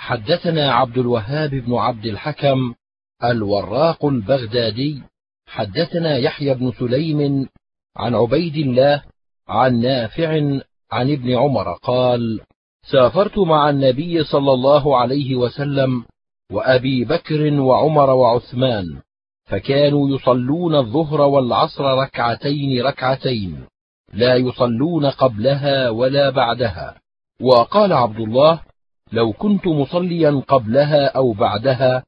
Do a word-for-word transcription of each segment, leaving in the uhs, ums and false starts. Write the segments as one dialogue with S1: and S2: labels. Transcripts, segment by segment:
S1: حدثنا عبد الوهاب بن عبد الحكم الوراق البغدادي حدثنا يحيى بن سليم عن عبيد الله عن نافع عن ابن عمر قال: سافرت مع النبي صلى الله عليه وسلم وأبي بكر وعمر وعثمان، فكانوا يصلون الظهر والعصر ركعتين ركعتين، لا يصلون قبلها ولا بعدها. وقال عبد الله: لو كنت مصليا قبلها أو بعدها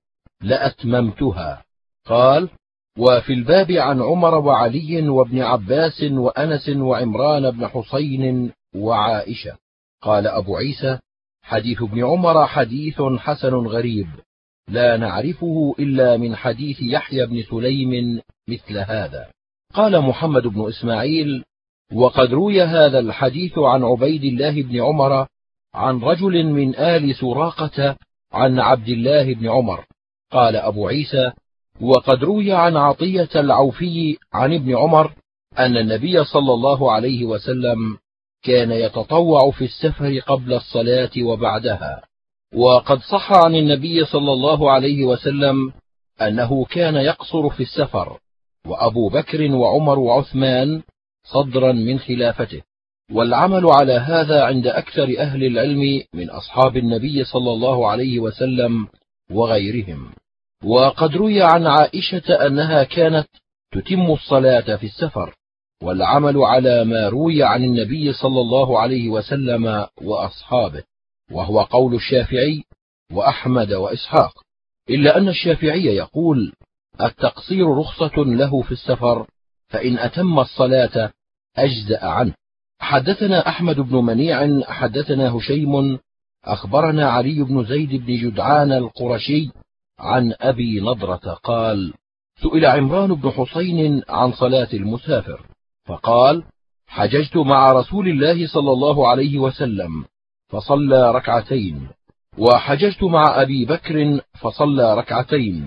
S1: لأتممتها. قال: وفي الباب عن عمر وعلي وابن عباس وأنس وعمران بن حسين وعائشة. قال أبو عيسى: حديث ابن عمر حديث حسن غريب، لا نعرفه إلا من حديث يحيى بن سليم مثل هذا. قال محمد بن إسماعيل: وقد روي هذا الحديث عن عبيد الله بن عمر عن رجل من آل سراقة عن عبد الله بن عمر. قال أبو عيسى: وقد روي عن عطية العوفي عن ابن عمر أن النبي صلى الله عليه وسلم كان يتطوع في السفر قبل الصلاة وبعدها. وقد صح عن النبي صلى الله عليه وسلم أنه كان يقصر في السفر، وأبو بكر وعمر وعثمان صدرا من خلافته، والعمل على هذا عند أكثر أهل العلم من أصحاب النبي صلى الله عليه وسلم وغيرهم. وقد روي عن عائشة أنها كانت تتم الصلاة في السفر، والعمل على ما روي عن النبي صلى الله عليه وسلم وأصحابه، وهو قول الشافعي وأحمد وإسحاق، إلا أن الشافعي يقول: التقصير رخصة له في السفر، فإن أتم الصلاة أجزأ عنه. حدثنا أحمد بن منيع حدثنا هشيم أخبرنا علي بن زيد بن جدعان القرشي عن أبي نضرة قال: سئل عمران بن حسين عن صلاة المسافر، فقال: حججت مع رسول الله صلى الله عليه وسلم فصلى ركعتين، وحججت مع أبي بكر فصلى ركعتين،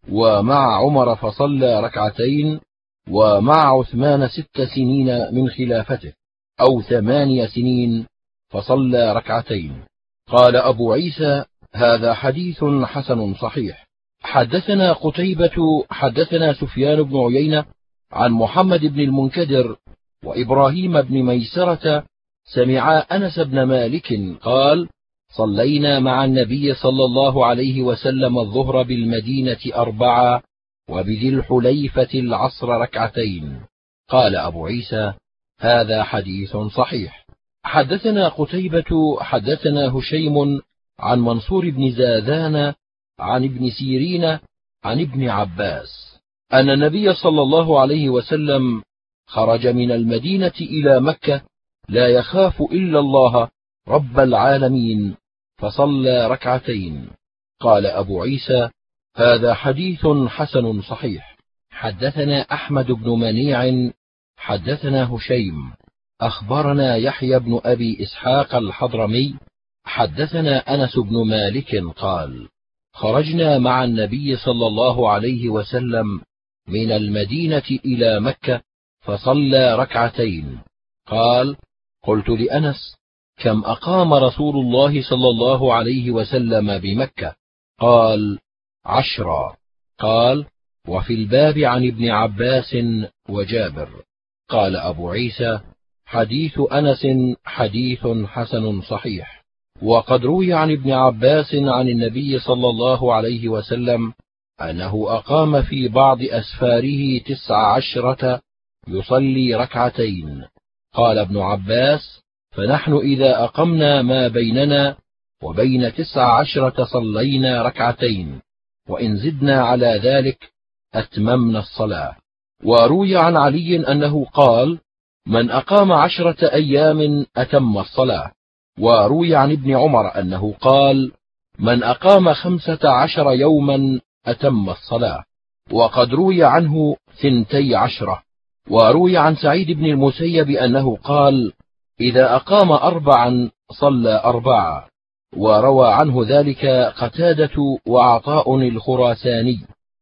S1: ومع عمر فصلى ركعتين، ومع عثمان ست سنين من خلافته أو ثماني سنين فصلى ركعتين. قال أبو عيسى: هذا حديث حسن صحيح. حدثنا قتيبة حدثنا سفيان بن عيينة عن محمد بن المنكدر وإبراهيم بن ميسرة سمعا أنس بن مالك قال: صلينا مع النبي صلى الله عليه وسلم الظهر بالمدينة أربعة، وبذي الحليفة العصر ركعتين. قال أبو عيسى: هذا حديث صحيح. حدثنا قتيبة حدثنا هشيم عن منصور بن زاذان عن ابن سيرين عن ابن عباس أن النبي صلى الله عليه وسلم خرج من المدينة إلى مكة لا يخاف إلا الله رب العالمين، فصلى ركعتين. قال أبو عيسى: هذا حديث حسن صحيح. حدثنا أحمد بن منيع حدثنا هشيم أخبرنا يحيى بن أبي إسحاق الحضرمي حدثنا أنس بن مالك قال: خرجنا مع النبي صلى الله عليه وسلم من المدينة إلى مكة فصلى ركعتين. قال: قلت لأنس: كم أقام رسول الله صلى الله عليه وسلم بمكة؟ قال: عشرا. قال: وفي الباب عن ابن عباس وجابر. قال أبو عيسى: حديث أنس حديث حسن صحيح. وقد روي عن ابن عباس عن النبي صلى الله عليه وسلم أنه أقام في بعض أسفاره تسع عشرة يصلي ركعتين. قال ابن عباس: فنحن إذا أقمنا ما بيننا وبين تسع عشرة صلينا ركعتين، وإن زدنا على ذلك أتممنا الصلاة. وروي عن علي أنه قال: من أقام عشرة أيام أتم الصلاة. وروي عن ابن عمر أنه قال: من أقام خمسة عشر يوما أتم الصلاة. وقد روي عنه ثنتي عشرة. وروي عن سعيد بن المسيب أنه قال: إذا أقام أربعا صلى أربعا. وروى عنه ذلك قتادة وعطاء الخراساني.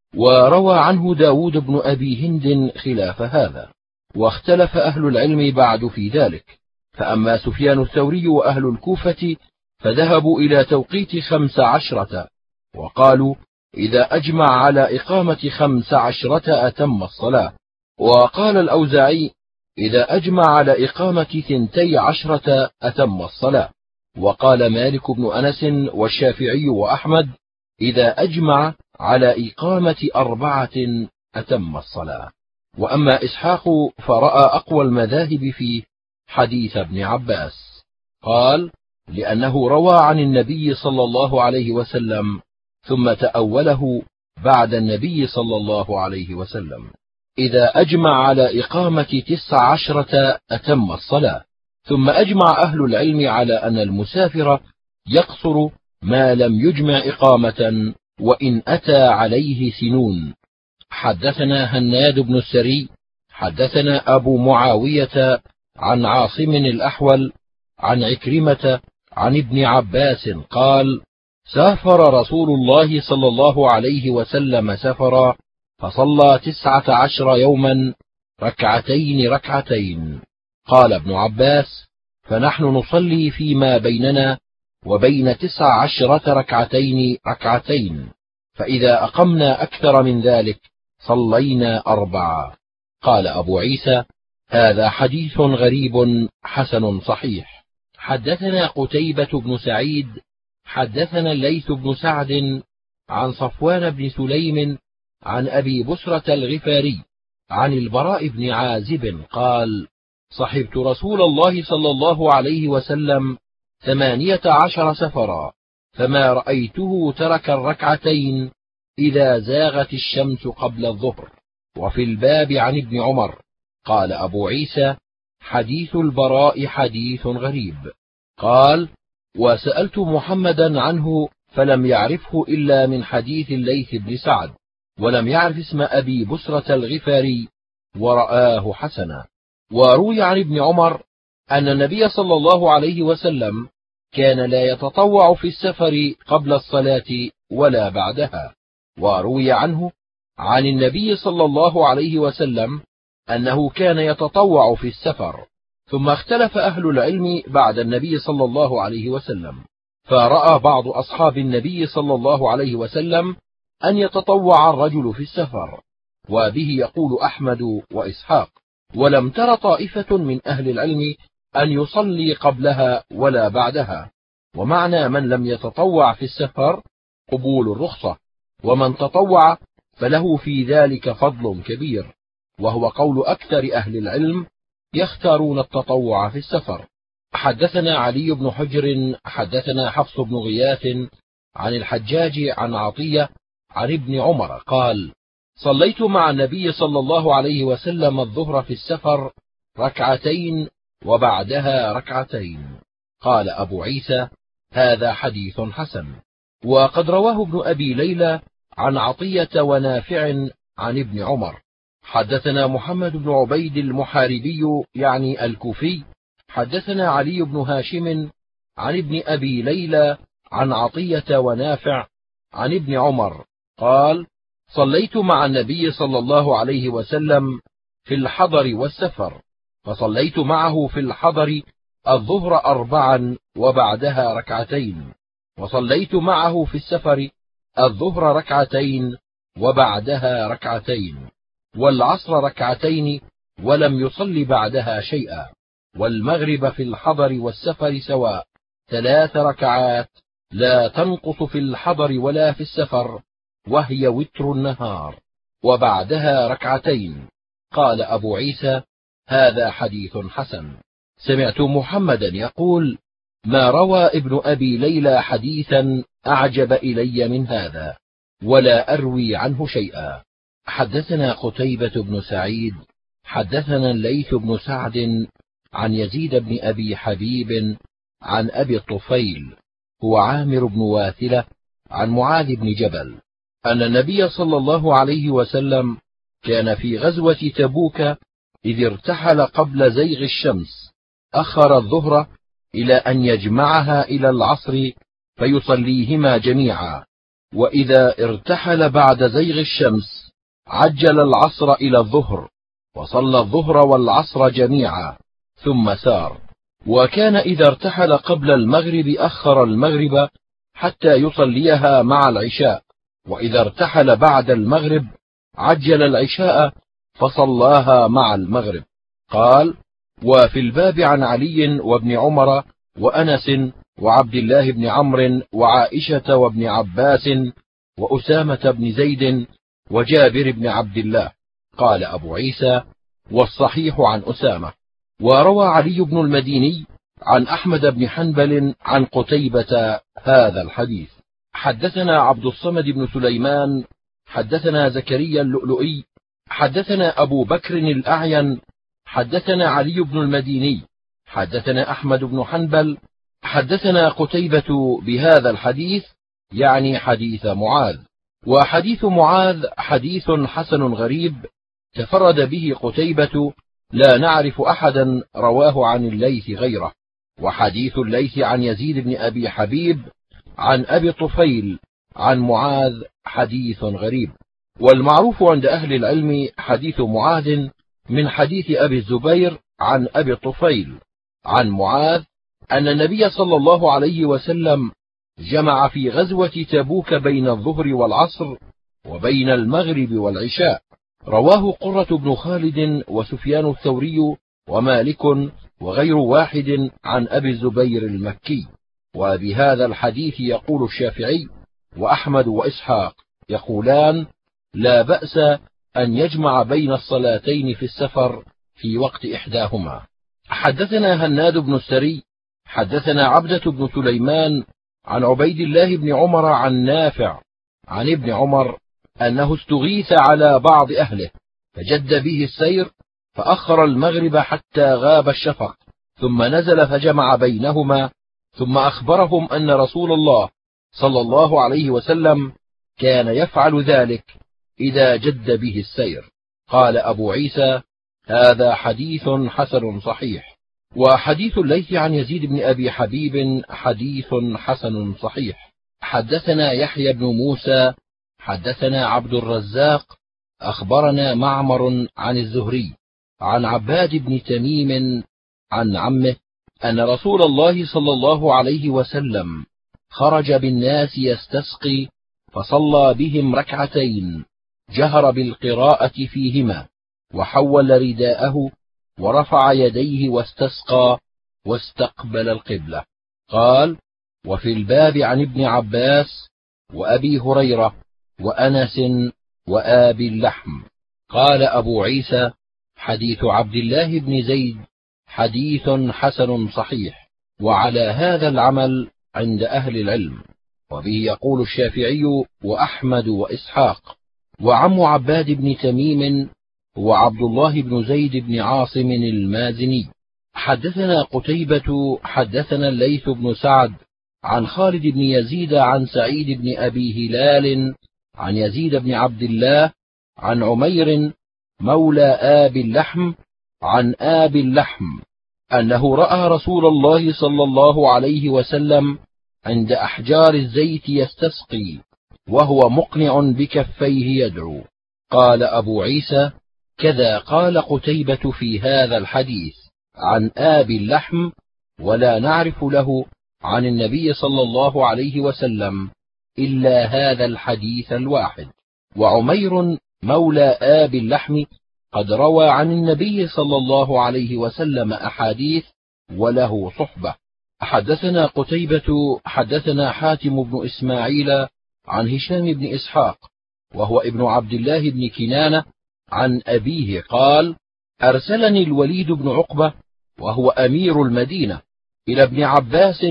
S1: وروى عنه داود بن أبي هند خلاف هذا، واختلف أهل العلم بعد في ذلك. فأما سفيان الثوري وأهل الكوفة فذهبوا إلى توقيت خمس عشرة، وقالوا إذا أجمع على إقامة خمس عشرة أتم الصلاة. وقال الأوزاعي إذا أجمع على إقامة ثنتي عشرة أتم الصلاة. وقال مالك بن أنس والشافعي وأحمد إذا أجمع على إقامة أربعة أتم الصلاة. وأما إسحاق فرأى أقوى المذاهب في حديث ابن عباس، قال لأنه روى عن النبي صلى الله عليه وسلم ثم تأوله بعد النبي صلى الله عليه وسلم. إذا أجمع على إقامة تسع عشرة أتم الصلاة. ثم أجمع أهل العلم على أن المسافر يقصر ما لم يجمع إقامة وإن أتى عليه سنون. حدثنا هناد بن السري حدثنا أبو معاوية عن عاصم الأحول عن عكرمة عن ابن عباس قال سافر رسول الله صلى الله عليه وسلم سفرا فصلى تسعة عشر يوما ركعتين ركعتين. قال ابن عباس فنحن نصلي فيما بيننا وبين تسع عشرة ركعتين ركعتين، فإذا أقمنا أكثر من ذلك صلينا أربعة. قال أبو عيسى هذا حديث غريب حسن صحيح. حدثنا قتيبة بن سعيد حدثنا الليث بن سعد عن صفوان بن سليم عن أبي بسرة الغفاري عن البراء بن عازب قال صحبت رسول الله صلى الله عليه وسلم ثمانية عشر سفرا، فما رأيته ترك الركعتين إذا زاغت الشمس قبل الظهر. وفي الباب عن ابن عمر. قال أبو عيسى حديث البراء حديث غريب. قال وسألت محمدا عنه فلم يعرفه إلا من حديث الليث بن سعد، ولم يعرف اسم أبي بسرة الغفاري ورآه حسنا. وروي عن ابن عمر أن النبي صلى الله عليه وسلم كان لا يتطوع في السفر قبل الصلاة ولا بعدها. وروي عنه عن النبي صلى الله عليه وسلم أنه كان يتطوع في السفر. ثم اختلف أهل العلم بعد النبي صلى الله عليه وسلم، فرأى بعض أصحاب النبي صلى الله عليه وسلم أن يتطوع الرجل في السفر، وبه يقول أحمد وإسحاق. ولم تر طائفة من أهل العلم أن يصلي قبلها ولا بعدها. ومعنى من لم يتطوع في السفر قبول الرخصة، ومن تطوع فله في ذلك فضل كبير، وهو قول أكثر أهل العلم يختارون التطوع في السفر. حدثنا علي بن حجر حدثنا حفص بن غياث عن الحجاج عن عطية عن ابن عمر قال صليت مع النبي صلى الله عليه وسلم الظهر في السفر ركعتين وبعدها ركعتين. قال أبو عيسى هذا حديث حسن. وقد رواه ابن أبي ليلى عن عطية ونافع عن ابن عمر. حدثنا محمد بن عبيد المحاربي يعني الكوفي حدثنا علي بن هاشم عن ابن أبي ليلى عن عطية ونافع عن ابن عمر قال صليت مع النبي صلى الله عليه وسلم في الحضر والسفر، فصليت معه في الحضر الظهر أربعا وبعدها ركعتين، وصليت معه في السفر الظهر ركعتين وبعدها ركعتين، والعصر ركعتين ولم يصل بعدها شيئا، والمغرب في الحضر والسفر سواء ثلاث ركعات لا تنقص في الحضر ولا في السفر، وهي وتر النهار، وبعدها ركعتين. قال أبو عيسى هذا حديث حسن. سمعت محمدا يقول ما روى ابن أبي ليلى حديثا أعجب إلي من هذا، ولا أروي عنه شيئا. حدثنا قتيبة بن سعيد حدثنا الليث بن سعد عن يزيد بن أبي حبيب عن أبي الطفيل هو عامر بن واثلة عن معاذ بن جبل أن النبي صلى الله عليه وسلم كان في غزوة تبوك إذ ارتحل قبل زيغ الشمس أخر الظهر إلى أن يجمعها إلى العصر فيصليهما جميعا، وإذا ارتحل بعد زيغ الشمس عجل العصر إلى الظهر وصلى الظهر والعصر جميعا ثم سار. وكان إذا ارتحل قبل المغرب أخر المغرب حتى يصليها مع العشاء، وإذا ارتحل بعد المغرب عجل العشاء فصلاها مع المغرب. قال: وفي الباب عن علي وابن عمر وأنس وعبد الله بن عمرو وعائشة وابن عباس وأسامة بن زيد وجابر بن عبد الله. قال أبو عيسى: والصحيح عن أسامة. وروى علي بن المديني عن أحمد بن حنبل عن قتيبة هذا الحديث. حدثنا عبد الصمد بن سليمان حدثنا زكريا اللؤلؤي حدثنا أبو بكر الأعين حدثنا علي بن المديني حدثنا أحمد بن حنبل حدثنا قتيبة بهذا الحديث، يعني حديث معاذ. وحديث معاذ حديث حسن غريب تفرد به قتيبة، لا نعرف أحدا رواه عن الليث غيره. وحديث الليث عن يزيد بن أبي حبيب عن أبي طفيل عن معاذ حديث غريب. والمعروف عند أهل العلم حديث معاذ من حديث أبي الزبير عن أبي طفيل عن معاذ أن النبي صلى الله عليه وسلم جمع في غزوة تبوك بين الظهر والعصر وبين المغرب والعشاء. رواه قرة بن خالد وسفيان الثوري ومالك وغير واحد عن أبي الزبير المكي. وبهذا الحديث يقول الشافعي وأحمد وإسحاق يقولان: لا بأس أن يجمع بين الصلاتين في السفر في وقت إحداهما. حدثنا هناد بن السري حدثنا عبدة بن سليمان عن عبيد الله بن عمر عن نافع عن ابن عمر أنه استغيث على بعض أهله فجد به السير فأخر المغرب حتى غاب الشفق، ثم نزل فجمع بينهما، ثم أخبرهم أن رسول الله صلى الله عليه وسلم كان يفعل ذلك إذا جد به السير. قال أبو عيسى: هذا حديث حسن صحيح. وحديث الليث عن يزيد بن أبي حبيب حديث حسن صحيح. حدثنا يحيى بن موسى حدثنا عبد الرزاق أخبرنا معمر عن الزهري عن عباد بن تميم عن عمه أن رسول الله صلى الله عليه وسلم خرج بالناس يستسقي فصلى بهم ركعتين، جهر بالقراءة فيهما، وحول رداءه ورفع يديه واستسقى واستقبل القبلة. قال: وفي الباب عن ابن عباس وأبي هريرة وأنس وآبي اللحم. قال أبو عيسى: حديث عبد الله بن زيد حديث حسن صحيح، وعلى هذا العمل عند أهل العلم. وبه يقول الشافعي وأحمد وإسحاق. وعم عباد بن تميم هو عبد الله بن زيد بن عاصم المازني. حدثنا قتيبة حدثنا الليث بن سعد عن خالد بن يزيد عن سعيد بن أبي هلال عن يزيد بن عبد الله عن عمير مولى آبي اللحم عن آبي اللحم أنه رأى رسول الله صلى الله عليه وسلم عند أحجار الزيت يستسقي وهو مقنع بكفيه يدعو. قال أبو عيسى: كذا قال قتيبة في هذا الحديث عن آبي اللحم، ولا نعرف له عن النبي صلى الله عليه وسلم إلا هذا الحديث الواحد. وعمير مولى آبي اللحم قد روى عن النبي صلى الله عليه وسلم أحاديث وله صحبة. حدثنا قتيبة حدثنا حاتم بن إسماعيل عن هشام بن إسحاق وهو ابن عبد الله بن كنانة عن أبيه قال: أرسلني الوليد بن عقبة وهو أمير المدينة إلى ابن عباس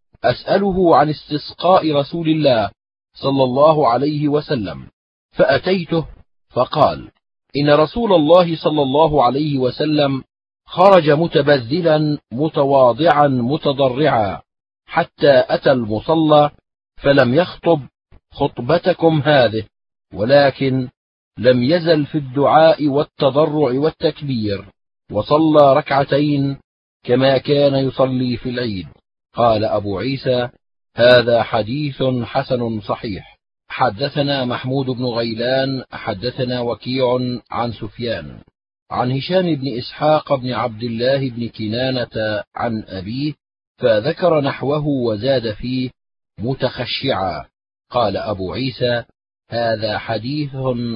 S1: أسأله عن استسقاء رسول الله صلى الله عليه وسلم، فأتيته فقال: إن رسول الله صلى الله عليه وسلم خرج متبذلا متواضعا متضرعا حتى أتى المصلى فلم يخطب خطبتكم هذه، ولكن لم يزل في الدعاء والتضرع والتكبير، وصلى ركعتين كما كان يصلي في العيد. قال أبو عيسى: هذا حديث حسن صحيح. حدثنا محمود بن غيلان حدثنا وكيع عن سفيان عن هشام بن إسحاق بن عبد الله بن كنانة عن أبيه، فذكر نحوه وزاد فيه متخشعا. قال أبو عيسى: هذا حديث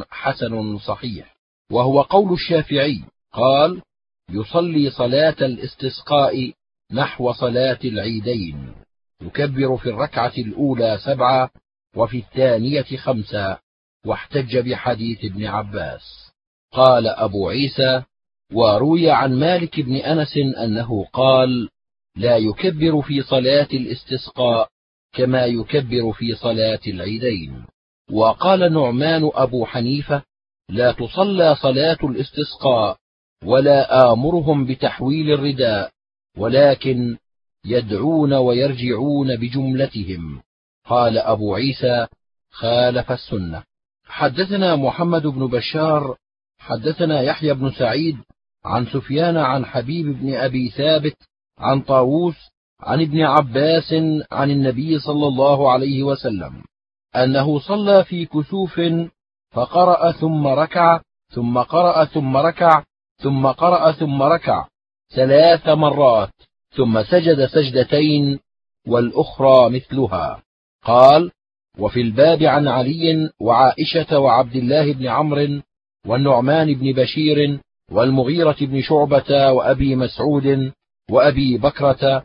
S1: حسن صحيح. وهو قول الشافعي، قال: يصلي صلاة الاستسقاء نحو صلاة العيدين، يكبر في الركعة الأولى سبعة وفي الثانية خمسة، واحتج بحديث ابن عباس. قال أبو عيسى: وروي عن مالك بن أنس أنه قال: لا يكبر في صلاة الاستسقاء كما يكبر في صلاة العيدين. وقال نعمان أبو حنيفة: لا تصلى صلاة الاستسقاء، ولا آمرهم بتحويل الرداء، ولكن يدعون ويرجعون بجملتهم. قال أبو عيسى: خالف السنة. حدثنا محمد بن بشار حدثنا يحيى بن سعيد عن سفيان عن حبيب بن أبي ثابت عن طاووس عن ابن عباس عن النبي صلى الله عليه وسلم أنه صلى في كسوف فقرأ ثم ركع ثم قرأ ثم ركع ثم قرأ ثم ركع ثلاث مرات، ثم سجد سجدتين والأخرى مثلها. قال: وفي الباب عن علي وعائشة وعبد الله بن عمرو والنعمان بن بشير والمغيرة بن شعبة وأبي مسعود وأبي بكرة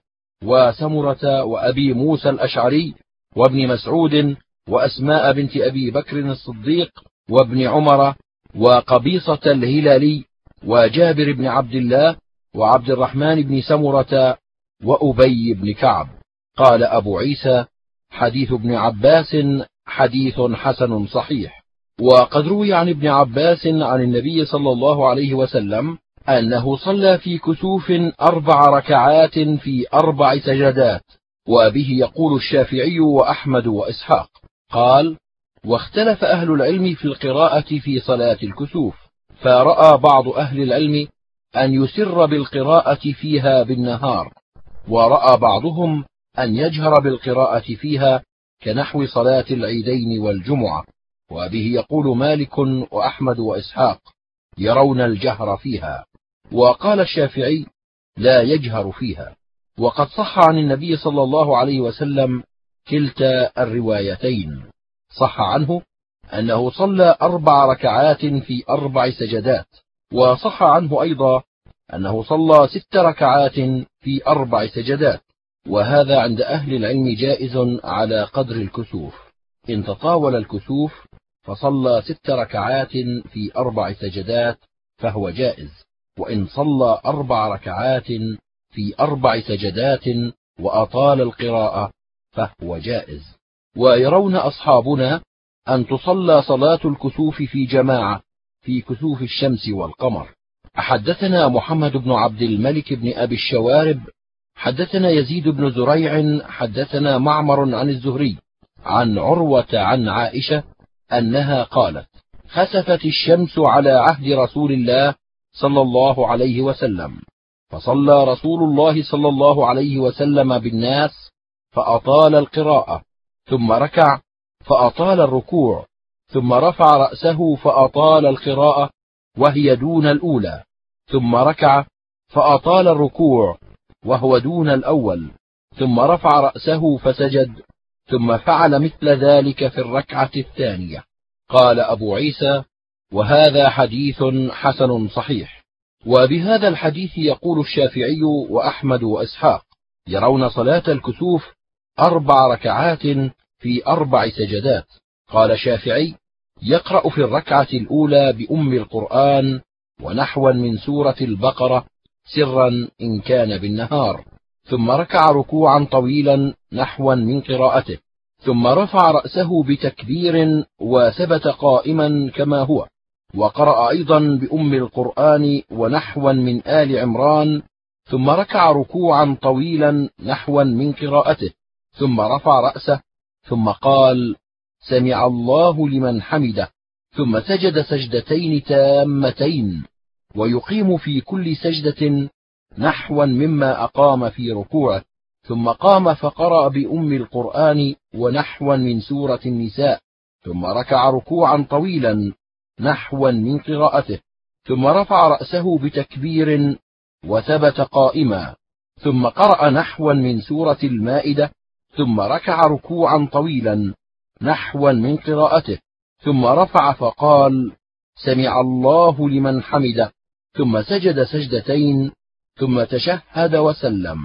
S1: وسمرة وأبي موسى الأشعري وابن مسعود وأسماء بنت أبي بكر الصديق وابن عمر وقبيصة الهلالي وجابر بن عبد الله وعبد الرحمن بن سمرة وأبي بن كعب. قال أبو عيسى: حديث ابن عباس حديث حسن صحيح. وقد روي عن ابن عباس عن النبي صلى الله عليه وسلم أنه صلى في كسوف أربع ركعات في أربع سجدات، وبه يقول الشافعي وأحمد وإسحاق. قال: واختلف أهل العلم في القراءة في صلاة الكسوف، فرأى بعض أهل العلم أن يسر بالقراءة فيها بالنهار، ورأى بعضهم أن يجهر بالقراءة فيها كنحو صلاة العيدين والجمعة، وبه يقول مالك وأحمد وإسحاق يرون الجهر فيها. وقال الشافعي: لا يجهر فيها. وقد صح عن النبي صلى الله عليه وسلم كلتا الروايتين. صح عنه أنه صلى أربع ركعات في أربع سجدات، وصح عنه أيضا أنه صلى ست ركعات في أربع سجدات، وهذا عند أهل العلم جائز على قدر الكسوف. إن تطاول الكسوف فصلى ست ركعات في أربع سجدات فهو جائز، وإن صلى أربع ركعات في أربع سجدات وأطال القراءة فهو جائز. ويرون أصحابنا أن تصلى صلاة الكسوف في جماعة في كسوف الشمس والقمر. حدثنا محمد بن عبد الملك بن أبي الشوارب حدثنا يزيد بن زريع حدثنا معمر عن الزهري عن عروة عن عائشة أنها قالت: خسفت الشمس على عهد رسول الله صلى الله عليه وسلم، فصلى رسول الله صلى الله عليه وسلم بالناس فأطال القراءة، ثم ركع فأطال الركوع، ثم رفع رأسه فأطال القراءة وهي دون الأولى، ثم ركع فأطال الركوع وهو دون الأول، ثم رفع رأسه فسجد، ثم فعل مثل ذلك في الركعة الثانية. قال أبو عيسى: وهذا حديث حسن صحيح. وبهذا الحديث يقول الشافعي وأحمد وإسحاق يرون صلاة الكسوف أربع ركعات في أربع سجدات. قال الشافعي: يقرأ في الركعة الأولى بأم القرآن ونحوا من سورة البقرة سرا إن كان بالنهار، ثم ركع ركوعا طويلا نحوا من قراءته، ثم رفع رأسه بتكبير وثبت قائما كما هو، وقرأ أيضا بأم القرآن ونحوا من آل عمران، ثم ركع ركوعا طويلا نحوا من قراءته، ثم رفع رأسه، ثم قال: سمع الله لمن حمده، ثم سجد سجدتين تامتين، ويقيم في كل سجدة نحوا مما أقام في ركوعه، ثم قام فقرأ بأم القرآن ونحوا من سورة النساء، ثم ركع ركوعا طويلا نحوا من قراءته، ثم رفع رأسه بتكبير وثبت قائما، ثم قرأ نحوا من سورة المائدة، ثم ركع ركوعا طويلا نحوا من قراءته، ثم رفع فقال: سمع الله لمن حمده، ثم سجد سجدتين، ثم تشهد وسلم.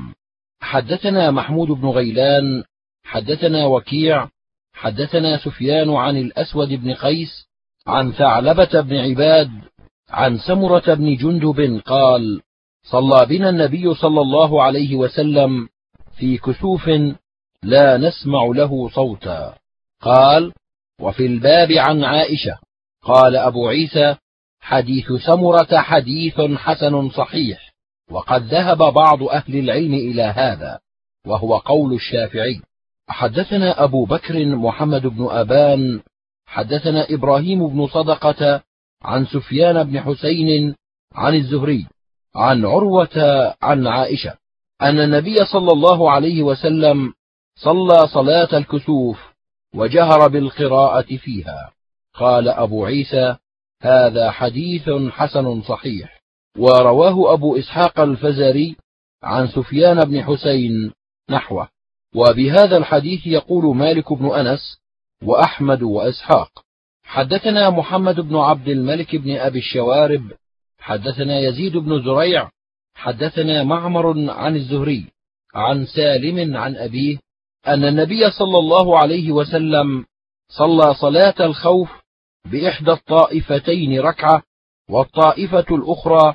S1: حدثنا محمود بن غيلان حدثنا وكيع حدثنا سفيان عن الأسود بن قيس عن ثعلبة بن عباد عن سمرة بن جندب قال: صلى بنا النبي صلى الله عليه وسلم في كسوف لا نسمع له صوتا. قال: وفي الباب عن عائشة. قال أبو عيسى: حديث سمرة حديث حسن صحيح، وقد ذهب بعض أهل العلم إلى هذا، وهو قول الشافعي. حدثنا أبو بكر محمد بن أبان حدثنا إبراهيم بن صدقة عن سفيان بن حسين عن الزهري عن عروة عن عائشة أن النبي صلى الله عليه وسلم صلى صلاة الكسوف وجهر بالقراءة فيها. قال أبو عيسى: هذا حديث حسن صحيح. ورواه أبو إسحاق الفزاري عن سفيان بن حسين نحوه. وبهذا الحديث يقول مالك بن أنس وأحمد وإسحاق. حدثنا محمد بن عبد الملك بن أبي الشوارب حدثنا يزيد بن زريع حدثنا معمر عن الزهري عن سالم عن أبيه أن النبي صلى الله عليه وسلم صلى صلاة الخوف بإحدى الطائفتين ركعة، والطائفة الأخرى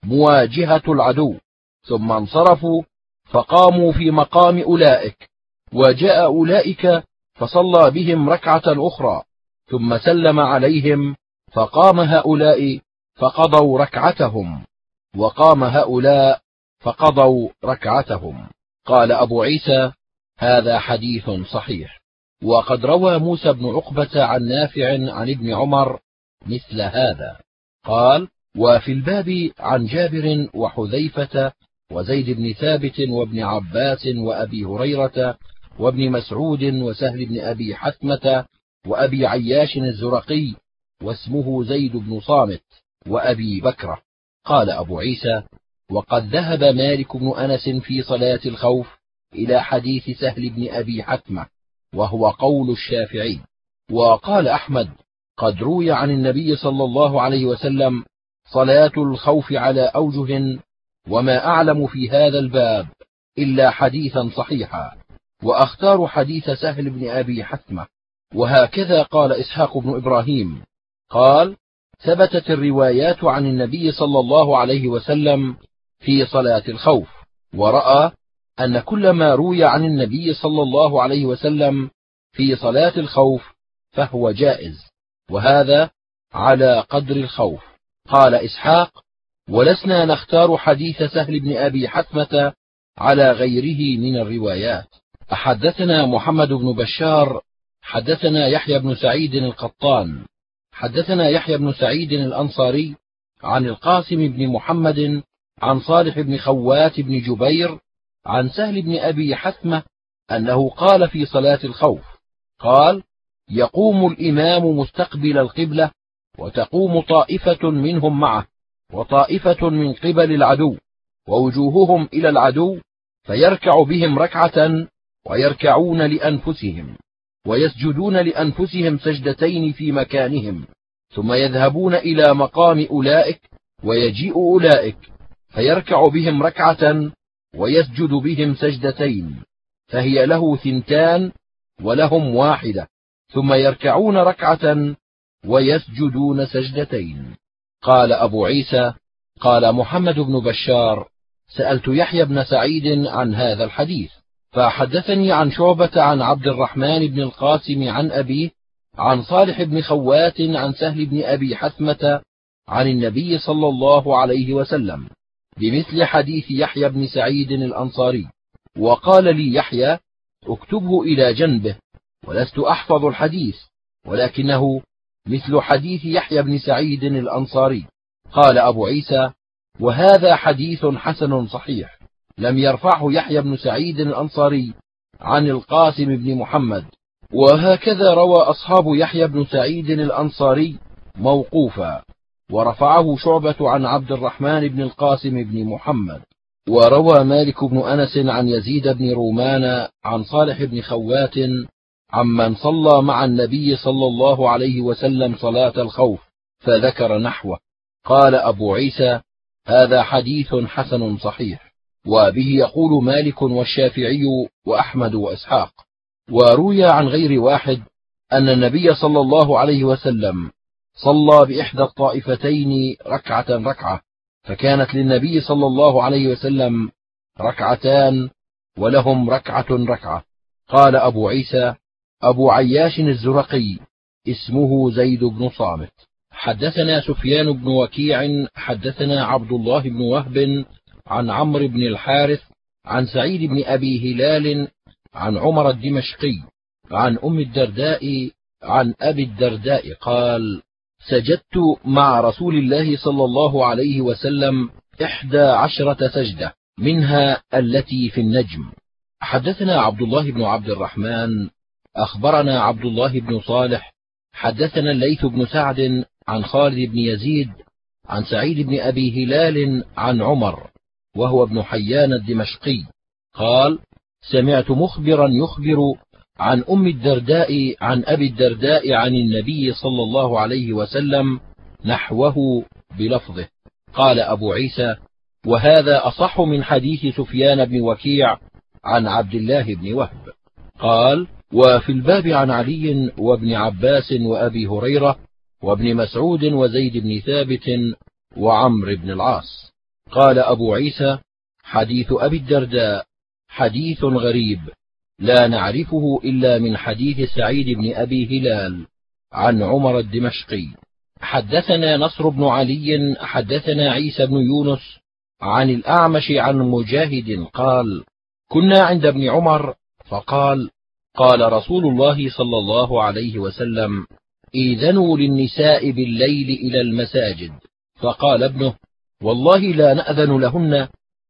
S1: مواجهة العدو، ثم انصرفوا فقاموا في مقام أولئك، وجاء أولئك فصلى بهم ركعة أخرى، ثم سلم عليهم، فقام هؤلاء فقضوا ركعتهم، وقام هؤلاء فقضوا ركعتهم. قال أبو عيسى: هذا حديث صحيح. وقد روى موسى بن عقبة عن نافع عن ابن عمر مثل هذا. قال: وفي الباب عن جابر وحذيفة وزيد بن ثابت وابن عباس وأبي هريرة وابن مسعود وسهل بن أبي حثمة وأبي عياش الزرقي واسمه زيد بن صامت وأبي بكرة. قال أبو عيسى: وقد ذهب مالك بن أنس في صلاة الخوف إلى حديث سهل بن أبي حثمة، وهو قول الشافعي. وقال أحمد: قد روي عن النبي صلى الله عليه وسلم صلاة الخوف على أوجه، وما أعلم في هذا الباب إلا حديثا صحيحا، وأختار حديث سهل بن أبي حثمة. وهكذا قال إسحاق بن إبراهيم قال: ثبتت الروايات عن النبي صلى الله عليه وسلم في صلاة الخوف، ورأى أن كل ما روي عن النبي صلى الله عليه وسلم في صلاة الخوف فهو جائز، وهذا على قدر الخوف. قال إسحاق: ولسنا نختار حديث سهل بن أبي حثمة على غيره من الروايات. حدثنا محمد بن بشار حدثنا يحيى بن سعيد القطان حدثنا يحيى بن سعيد الأنصاري عن القاسم بن محمد عن صالح بن خوات بن جبير عن سهل بن أبي حثمة أنه قال في صلاة الخوف: قال: يقوم الإمام مستقبل القبلة، وتقوم طائفة منهم معه، وطائفة من قبل العدو، ووجوههم إلى العدو، فيركع بهم ركعة، ويركعون لأنفسهم، ويسجدون لأنفسهم سجدتين في مكانهم، ثم يذهبون إلى مقام أولئك، ويجيء أولئك فيركع بهم ركعة، ويسجد بهم سجدتين، فهي له ثنتان ولهم واحدة، ثم يركعون ركعة ويسجدون سجدتين. قال أبو عيسى: قال محمد بن بشار: سألت يحيى بن سعيد عن هذا الحديث، فحدثني عن شعبة عن عبد الرحمن بن القاسم عن أبيه عن صالح بن خوات عن سهل بن أبي حثمة عن النبي صلى الله عليه وسلم بمثل حديث يحيى بن سعيد الأنصاري. وقال لي يحيى: اكتبه إلى جنبه، ولست أحفظ الحديث، ولكنه مثل حديث يحيى بن سعيد الأنصاري. قال أبو عيسى: وهذا حديث حسن صحيح، لم يرفعه يحيى بن سعيد الأنصاري عن القاسم بن محمد. وهكذا روى أصحاب يحيى بن سعيد الأنصاري موقوفا. ورفعه شعبة عن عبد الرحمن بن القاسم بن محمد. وروى مالك بن أنس عن يزيد بن رومان عن صالح بن خوات عمن صلى مع النبي صلى الله عليه وسلم صلاة الخوف فذكر نحوه. قال أبو عيسى: هذا حديث حسن صحيح. وبه يقول مالك والشافعي وأحمد وإسحاق. وروي عن غير واحد أن النبي صلى الله عليه وسلم صلى بإحدى الطائفتين ركعة ركعة، فكانت للنبي صلى الله عليه وسلم ركعتان ولهم ركعة ركعة. قال أبو عيسى: أبو عياش الزرقي اسمه زيد بن صامت. حدثنا سفيان بن وكيع حدثنا عبد الله بن وهب عن عمرو بن الحارث عن سعيد بن أبي هلال عن عمر الدمشقي عن أم الدرداء عن أبي الدرداء قال: سجدت مع رسول الله صلى الله عليه وسلم إحدى عشرة سجدة، منها التي في النجم. حدثنا عبد الله بن عبد الرحمن أخبرنا عبد الله بن صالح حدثنا الليث بن سعد عن خالد بن يزيد عن سعيد بن أبي هلال عن عمر وهو ابن حيان الدمشقي قال: سمعت مخبرا يخبر عن أم الدرداء عن أبي الدرداء عن النبي صلى الله عليه وسلم نحوه بلفظه. قال أبو عيسى: وهذا أصح من حديث سفيان بن وكيع عن عبد الله بن وهب. قال: وفي الباب عن علي وابن عباس وأبي هريرة وابن مسعود وزيد بن ثابت وعمرو بن العاص. قال أبو عيسى: حديث أبي الدرداء حديث غريب لا نعرفه إلا من حديث سعيد بن أبي هلال عن عمر الدمشقي. حدثنا نصر بن علي حدثنا عيسى بن يونس عن الأعمش عن مجاهد قال: كنا عند ابن عمر فقال: قال رسول الله صلى الله عليه وسلم: إذنوا للنساء بالليل إلى المساجد. فقال ابنه: والله لا نأذن لهن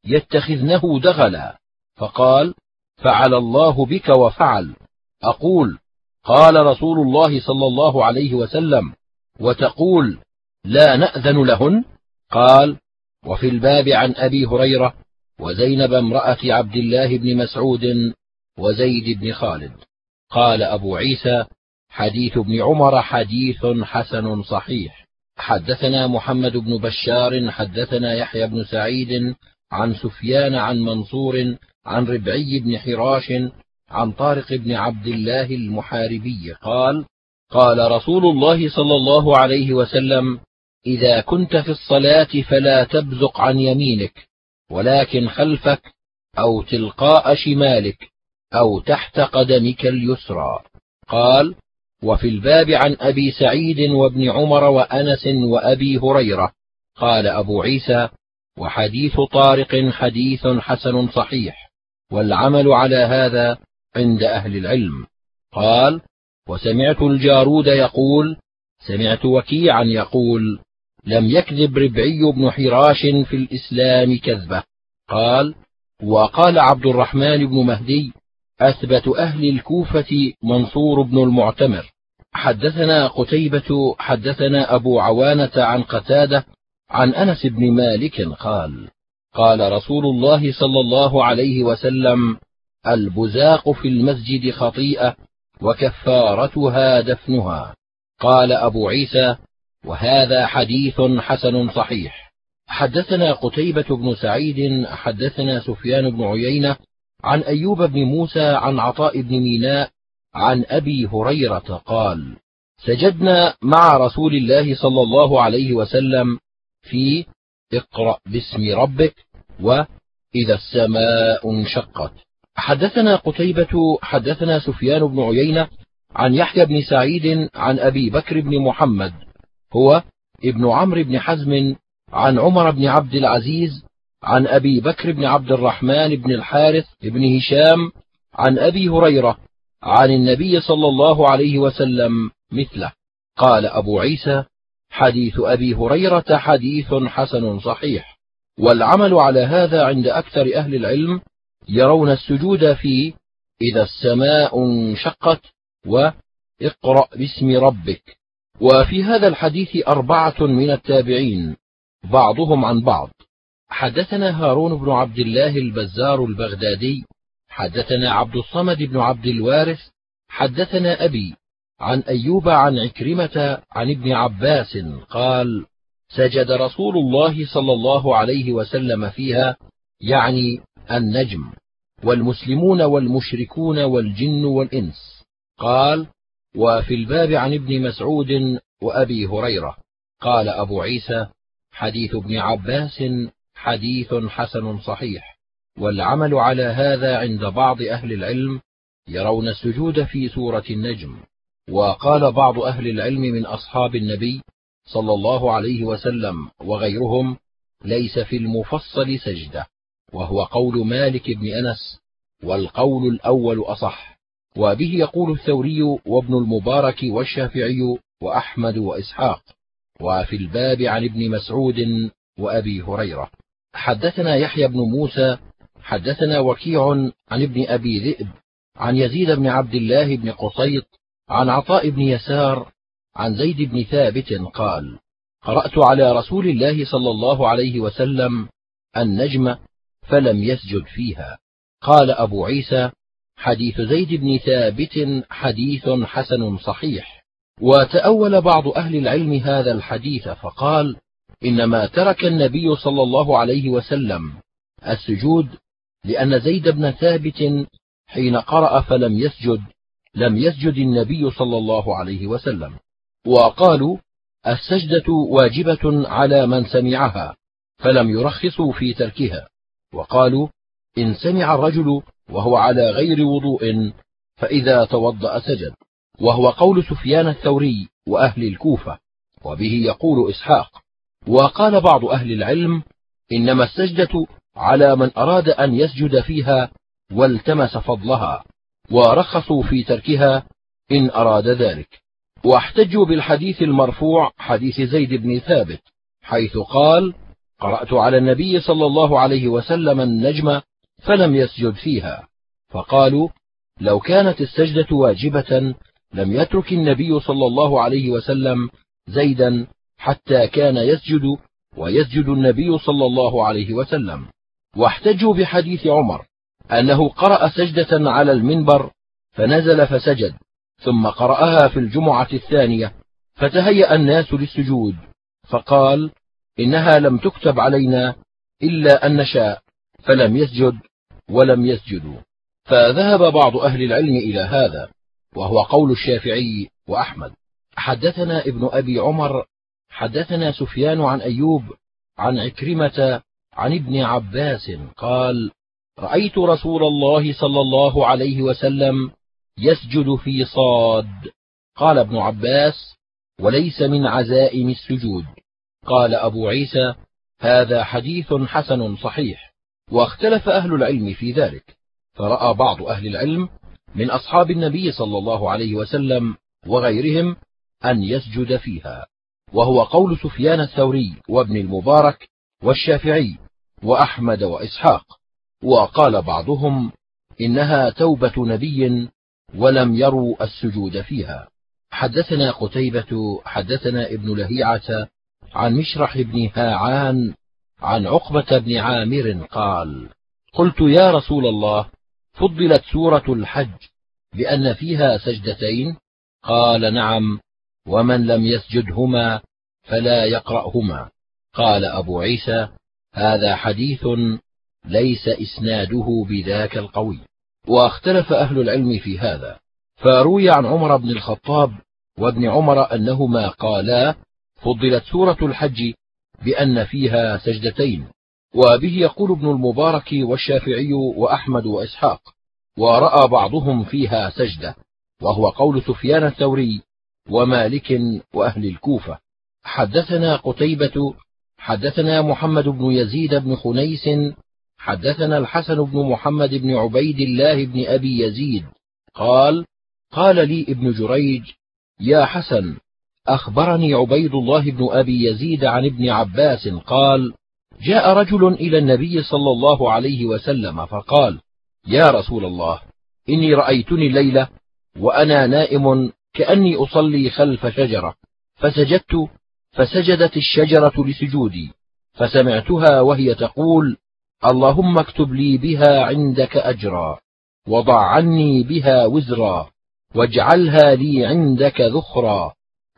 S1: يتخذنه دغلا. فقال: فعل الله بك وفعل. أقول: قال رسول الله صلى الله عليه وسلم، وتقول لا نأذن لهن؟ قال: وفي الباب عن أبي هريرة وزينب امرأة عبد الله بن مسعود وزيد بن خالد. قال أبو عيسى: حديث ابن عمر حديث حسن صحيح. حدثنا محمد بن بشار حدثنا يحيى بن سعيد عن سفيان عن منصور عن ربعي بن حراش عن طارق بن عبد الله المحاربي قال: قال رسول الله صلى الله عليه وسلم: إذا كنت في الصلاة فلا تبزق عن يمينك، ولكن خلفك أو تلقاء شمالك أو تحت قدمك اليسرى. قال: وفي الباب عن أبي سعيد وابن عمر وأنس وأبي هريرة. قال أبو عيسى: وحديث طارق حديث حسن صحيح، والعمل على هذا عند أهل العلم. قال: وسمعت الجارود يقول: سمعت وكيعا يقول: لم يكذب ربعي بن حراش في الإسلام كذبة. قال: وقال عبد الرحمن بن مهدي: أثبت أهل الكوفة منصور بن المعتمر. حدثنا قتيبة حدثنا أبو عوانة عن قتادة عن أنس بن مالك قال: قال رسول الله صلى الله عليه وسلم: البزاق في المسجد خطيئة وكفارتها دفنها. قال أبو عيسى: وهذا حديث حسن صحيح. حدثنا قتيبة بن سعيد حدثنا سفيان بن عيينة عن أيوب بن موسى عن عطاء بن ميناء عن أبي هريرة قال: سجدنا مع رسول الله صلى الله عليه وسلم في اقرأ باسم ربك وإذا السماء انشقت. حدثنا قتيبة حدثنا سفيان بن عيينة عن يحيى بن سعيد عن أبي بكر بن محمد هو ابن عمرو بن حزم عن عمر بن عبد العزيز عن أبي بكر بن عبد الرحمن بن الحارث بن هشام عن أبي هريرة عن النبي صلى الله عليه وسلم مثله. قال أبو عيسى: حديث أبي هريرة حديث حسن صحيح، والعمل على هذا عند أكثر أهل العلم، يرون السجود في إذا السماء انشقت وإقرأ باسم ربك وفي هذا الحديث أربعة من التابعين بعضهم عن بعض. حدثنا هارون بن عبد الله البزار البغدادي حدثنا عبد الصمد بن عبد الوارث حدثنا أبي عن أيوب عن عكرمة عن ابن عباس قال: سجد رسول الله صلى الله عليه وسلم فيها، يعني النجم، والمسلمون والمشركون والجن والإنس. قال: وفي الباب عن ابن مسعود وأبي هريرة. قال أبو عيسى: حديث ابن عباس حديث حسن صحيح، والعمل على هذا عند بعض أهل العلم، يرون السجود في سورة النجم. وقال بعض أهل العلم من أصحاب النبي صلى الله عليه وسلم وغيرهم: ليس في المفصل سجدة، وهو قول مالك بن أنس، والقول الأول أصح، وبه يقول الثوري وابن المبارك والشافعي وأحمد وإسحاق. وفي الباب عن ابن مسعود وأبي هريرة. حدثنا يحيى بن موسى حدثنا وكيع عن ابن أبي ذئب عن يزيد بن عبد الله بن قصيط عن عطاء بن يسار عن زيد بن ثابت قال: قرأت على رسول الله صلى الله عليه وسلم النجم فلم يسجد فيها. قال أبو عيسى: حديث زيد بن ثابت حديث حسن صحيح. وتأول بعض أهل العلم هذا الحديث فقال: إنما ترك النبي صلى الله عليه وسلم السجود لأن زيد بن ثابت حين قرأ فلم يسجد لم يسجد النبي صلى الله عليه وسلم. وقالوا: السجدة واجبة على من سمعها، فلم يرخصوا في تركها. وقالوا: إن سمع الرجل وهو على غير وضوء فإذا توضأ سجد، وهو قول سفيان الثوري وأهل الكوفة، وبه يقول إسحاق. وقال بعض أهل العلم: إنما السجدة على من أراد أن يسجد فيها والتمس فضلها، ورخصوا في تركها إن أراد ذلك. واحتجوا بالحديث المرفوع حديث زيد بن ثابت، حيث قال: قرأت على النبي صلى الله عليه وسلم النجم فلم يسجد فيها. فقالوا: لو كانت السجدة واجبة لم يترك النبي صلى الله عليه وسلم زيدا حتى كان يسجد ويسجد النبي صلى الله عليه وسلم. واحتجوا بحديث عمر أنه قرأ سجدة على المنبر فنزل فسجد، ثم قرأها في الجمعة الثانية فتهيأ الناس للسجود، فقال: إنها لم تكتب علينا إلا أن نشاء، فلم يسجد ولم يسجدوا. فذهب بعض أهل العلم إلى هذا، وهو قول الشافعي وأحمد. حدثنا ابن أبي عمر حدثنا سفيان عن أيوب عن عكرمة عن ابن عباس قال: رأيت رسول الله صلى الله عليه وسلم يسجد في صاد. قال ابن عباس: وليس من عزائم السجود. قال أبو عيسى: هذا حديث حسن صحيح. واختلف أهل العلم في ذلك، فرأى بعض أهل العلم من أصحاب النبي صلى الله عليه وسلم وغيرهم أن يسجد فيها، وهو قول سفيان الثوري وابن المبارك والشافعي وأحمد وإسحاق. وقال بعضهم: إنها توبة نبي ولم يروا السجود فيها. حدثنا قتيبة حدثنا ابن لهيعة عن مشرح بن هاعان عن عقبة بن عامر قال: قلت يا رسول الله، فضلت سورة الحج بأن فيها سجدتين؟ قال: نعم، ومن لم يسجدهما فلا يقرأهما. قال أبو عيسى: هذا حديث ليس إسناده بذاك القوي. واختلف أهل العلم في هذا، فروي عن عمر بن الخطاب وابن عمر أنهما قالا: فضلت سورة الحج بأن فيها سجدتين. وبه يقول ابن المبارك والشافعي وأحمد وإسحاق، ورأى بعضهم فيها سجدة، وهو قول سفيان الثوري ومالك وأهل الكوفة. حدثنا قتيبة حدثنا محمد بن يزيد بن خنيس حدثنا الحسن بن محمد بن عبيد الله بن أبي يزيد قال: قال لي ابن جريج: يا حسن، أخبرني عبيد الله بن أبي يزيد عن ابن عباس قال: جاء رجل إلى النبي صلى الله عليه وسلم فقال: يا رسول الله، إني رأيتني الليلة وأنا نائم كأني أصلي خلف شجرة، فسجدت، فسجدت الشجرة لسجودي، فسمعتها وهي تقول: اللهم اكتب لي بها عندك أجرا، وضع عني بها وزرا، واجعلها لي عندك ذخرا،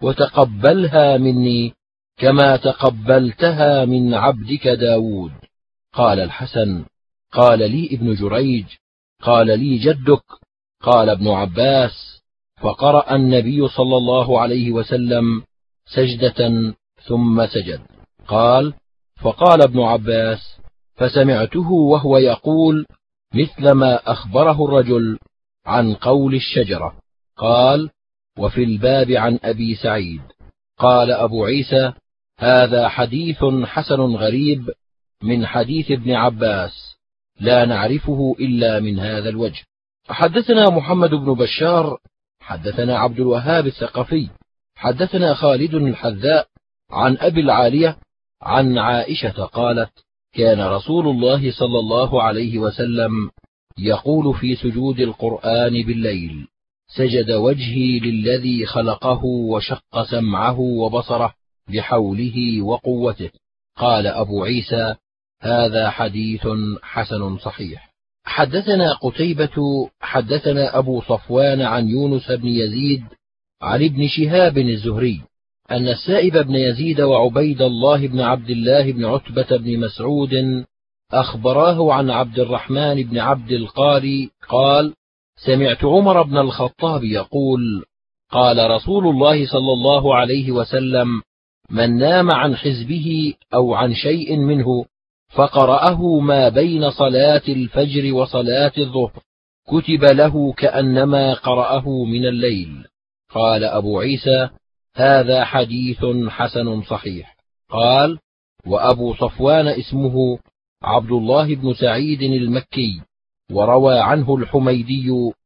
S1: وتقبلها مني كما تقبلتها من عبدك داود. قال الحسن: قال لي ابن جريج: قال لي جدك. قال ابن عباس: فقرأ النبي صلى الله عليه وسلم سجدة ثم سجد. قال: فقال ابن عباس: فسمعته وهو يقول مثل ما أخبره الرجل عن قول الشجرة. قال: وفي الباب عن أبي سعيد. قال أبو عيسى: هذا حديث حسن غريب من حديث ابن عباس، لا نعرفه إلا من هذا الوجه. حدثنا محمد بن بشار حدثنا عبد الوهاب الثقفي حدثنا خالد الحذاء عن أبي العالية عن عائشة قالت: كان رسول الله صلى الله عليه وسلم يقول في سجود القرآن بالليل: سجد وجهي للذي خلقه وشق سمعه وبصره بحوله وقوته. قال أبو عيسى: هذا حديث حسن صحيح. حدثنا قتيبة حدثنا أبو صفوان عن يونس بن يزيد عن ابن شهاب الزهري أن السائب بن يزيد وعبيد الله بن عبد الله بن عتبة بن مسعود أخبراه عن عبد الرحمن بن عبد القاري قال: سمعت عمر بن الخطاب يقول: قال رسول الله صلى الله عليه وسلم: من نام عن حزبه أو عن شيء منه فقرأه ما بين صلاة الفجر وصلاة الظهر كتب له كأنما قرأه من الليل. قال أبو عيسى: هذا حديث حسن صحيح. قال: وأبو صفوان اسمه عبد الله بن سعيد المكي، وروى عنه الحميدي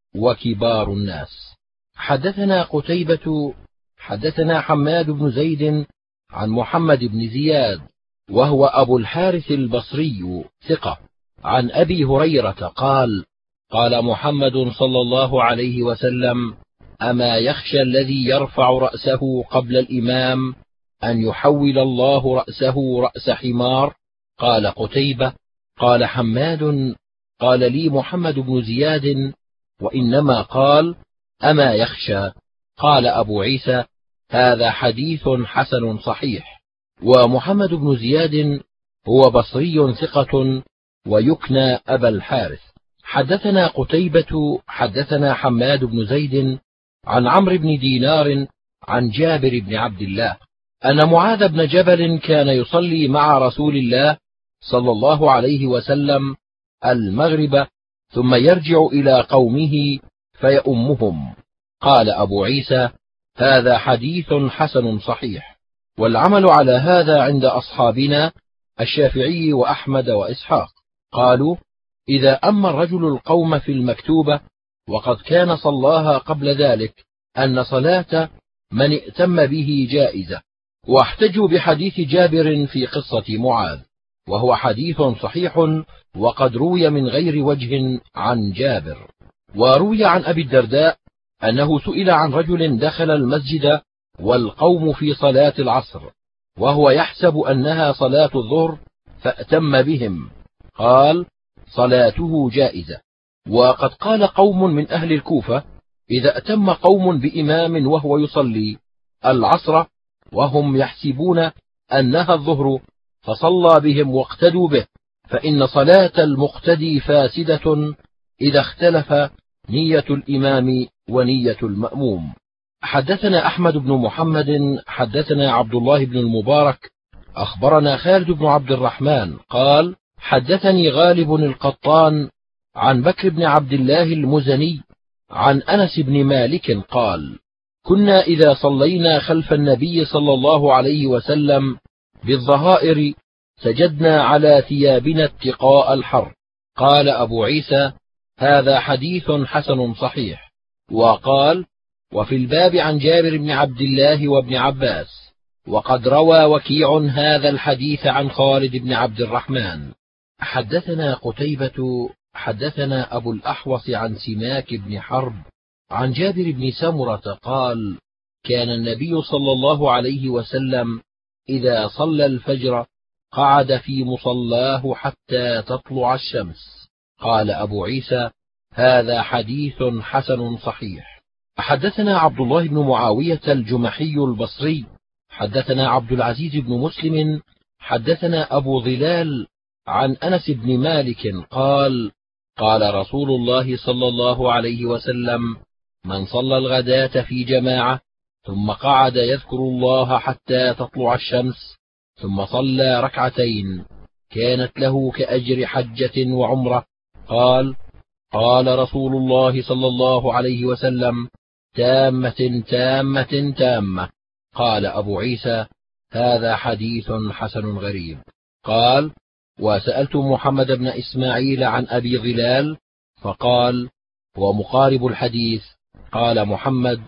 S1: وكبار الناس. حدثنا قتيبة حدثنا حماد بن زيد عن محمد بن زياد وهو أبو الحارث البصري ثقة عن أبي هريرة قال: قال محمد صلى الله عليه وسلم: أما يخشى الذي يرفع رأسه قبل الإمام أن يحول الله رأسه رأس حمار؟ قال قتيبة: قال حماد: قال لي محمد بن زياد: وإنما قال أما يخشى. قال أبو عيسى: هذا حديث حسن صحيح. ومحمد بن زياد هو بصري ثقة ويكنى أبا الحارث. حدثنا قتيبة حدثنا حماد بن زيد عن عمرو بن دينار عن جابر بن عبد الله أن معاذ بن جبل كان يصلي مع رسول الله صلى الله عليه وسلم المغرب ثم يرجع إلى قومه فيؤمهم. قال أبو عيسى: هذا حديث حسن صحيح. والعمل على هذا عند أصحابنا الشافعي وأحمد وإسحاق. قالوا: إذا أما الرجل القوم في المكتوبة وقد كان صلاها قبل ذلك أن صلاة من ائتم به جائزة. واحتجوا بحديث جابر في قصة معاذ، وهو حديث صحيح وقد روي من غير وجه عن جابر. وروي عن أبي الدرداء أنه سئل عن رجل دخل المسجد والقوم في صلاة العصر وهو يحسب أنها صلاة الظهر فأتم بهم، قال: صلاته جائزة. وقد قال قوم من أهل الكوفة: إذا أتم قوم بإمام وهو يصلي العصر وهم يحسبون أنها الظهر فصلى بهم واقتدوا به، فإن صلاة المقتدي فاسدة إذا اختلف نية الإمام ونية المأموم. حدثنا أحمد بن محمد حدثنا عبد الله بن المبارك أخبرنا خالد بن عبد الرحمن قال: حدثني غالب القطان عن بكر بن عبد الله المزني عن أنس بن مالك قال: كنا إذا صلينا خلف النبي صلى الله عليه وسلم بالظهائر سجدنا على ثيابنا اتقاء الحر. قال أبو عيسى: هذا حديث حسن صحيح. وقال: وفي الباب عن جابر بن عبد الله وابن عباس، وقد روى وكيع هذا الحديث عن خالد بن عبد الرحمن. حدثنا قتيبة حدثنا أبو الأحوص عن سماك بن حرب عن جابر بن سمرة قال: كان النبي صلى الله عليه وسلم إذا صلى الفجر قعد في مصلاه حتى تطلع الشمس. قال أبو عيسى: هذا حديث حسن صحيح. حدثنا عبد الله بن معاوية الجمحي البصري حدثنا عبد العزيز بن مسلم حدثنا أبو ظلال عن أنس بن مالك قال: قال رسول الله صلى الله عليه وسلم: من صلى الغداة في جماعة ثم قعد يذكر الله حتى تطلع الشمس ثم صلى ركعتين كانت له كأجر حجة وعمرة. قال: قال رسول الله صلى الله عليه وسلم: تامة تامة تامة. قال أبو عيسى: هذا حديث حسن غريب. قال: وسألت محمد بن إسماعيل عن أبي ظلال فقال: ومقارب الحديث. قال محمد: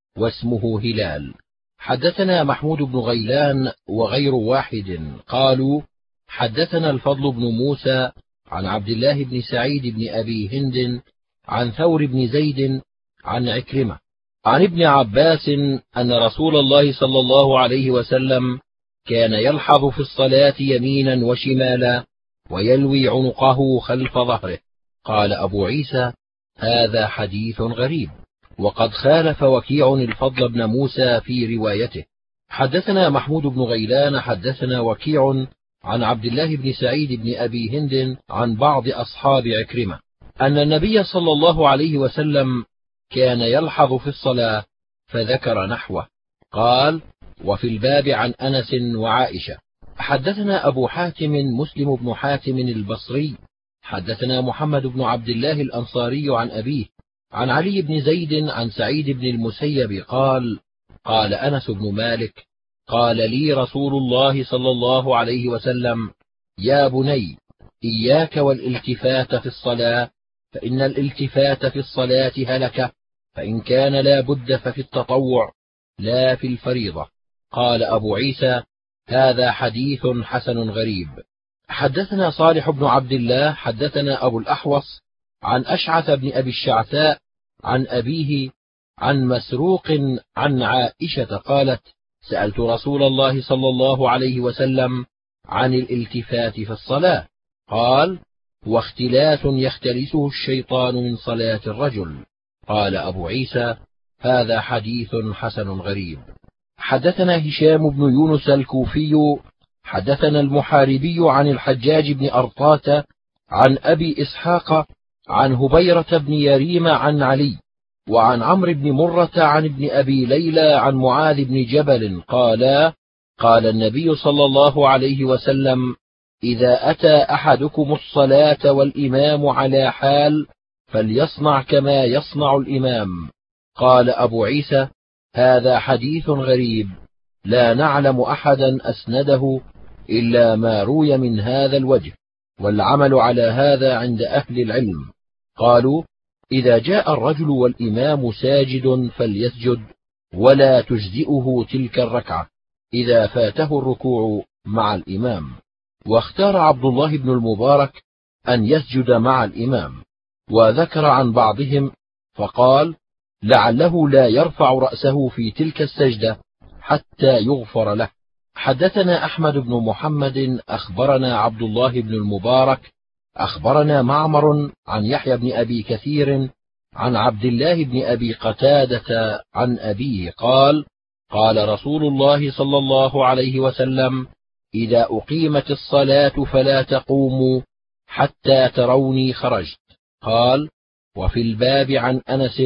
S1: واسمه هلال. حدثنا محمود بن غيلان وغير واحد قالوا: حدثنا الفضل بن موسى عن عبد الله بن سعيد بن أبي هند عن ثور بن زيد عن عكرمة عن ابن عباس أن رسول الله صلى الله عليه وسلم كان يلحظ في الصلاة يمينا وشمالا ويلوي عنقه خلف ظهره. قال أبو عيسى: هذا حديث غريب، وقد خالف وكيع الفضل بن موسى في روايته. حدثنا محمود بن غيلان حدثنا وكيع عن عبد الله بن سعيد بن أبي هند عن بعض أصحاب عكرمة أن النبي صلى الله عليه وسلم كان يلحظ في الصلاة فذكر نحوه. قال: وفي الباب عن أنس وعائشة. حدثنا أبو حاتم مسلم بن حاتم البصري حدثنا محمد بن عبد الله الأنصاري عن أبيه عن علي بن زيد عن سعيد بن المسيب قال: قال أنس بن مالك: قال لي رسول الله صلى الله عليه وسلم: يا بني، إياك والالتفات في الصلاة، فإن الالتفات في الصلاة هلكة، فإن كان لا بد ففي التطوع لا في الفريضة. قال أبو عيسى: هذا حديث حسن غريب. حدثنا صالح بن عبد الله حدثنا أبو الأحوص عن أشعث بن أبي الشعثاء عن أبيه عن مسروق عن عائشة قالت: سألت رسول الله صلى الله عليه وسلم عن الالتفات في الصلاة. قال: واختلاس يختلسه الشيطان من صلاة الرجل. قال أبو عيسى: هذا حديث حسن غريب. حدثنا هشام بن يونس الكوفي حدثنا المحاربي عن الحجاج بن أرطاة عن أبي إسحاق عن هبيرة بن يريم عن علي وعن عمرو بن مرة عن ابن أبي ليلى عن معاذ بن جبل قالا: قال النبي صلى الله عليه وسلم: إذا أتى أحدكم الصلاة والإمام على حال فليصنع كما يصنع الإمام. قال أبو عيسى: هذا حديث غريب، لا نعلم أحدا أسنده إلا ما روي من هذا الوجه، والعمل على هذا عند أهل العلم. قالوا: إذا جاء الرجل والإمام ساجد فليسجد، ولا تجزئه تلك الركعة إذا فاته الركوع مع الإمام. واختار عبد الله بن المبارك أن يسجد مع الإمام، وذكر عن بعضهم فقال: لعله لا يرفع رأسه في تلك السجدة حتى يغفر له. حدثنا أحمد بن محمد أخبرنا عبد الله بن المبارك أخبرنا معمر عن يحيى بن أبي كثير عن عبد الله بن أبي قتادة عن أبيه قال: قال رسول الله صلى الله عليه وسلم: إذا أقيمت الصلاة فلا تقوموا حتى تروني خرجت. قال: وفي الباب عن أنس،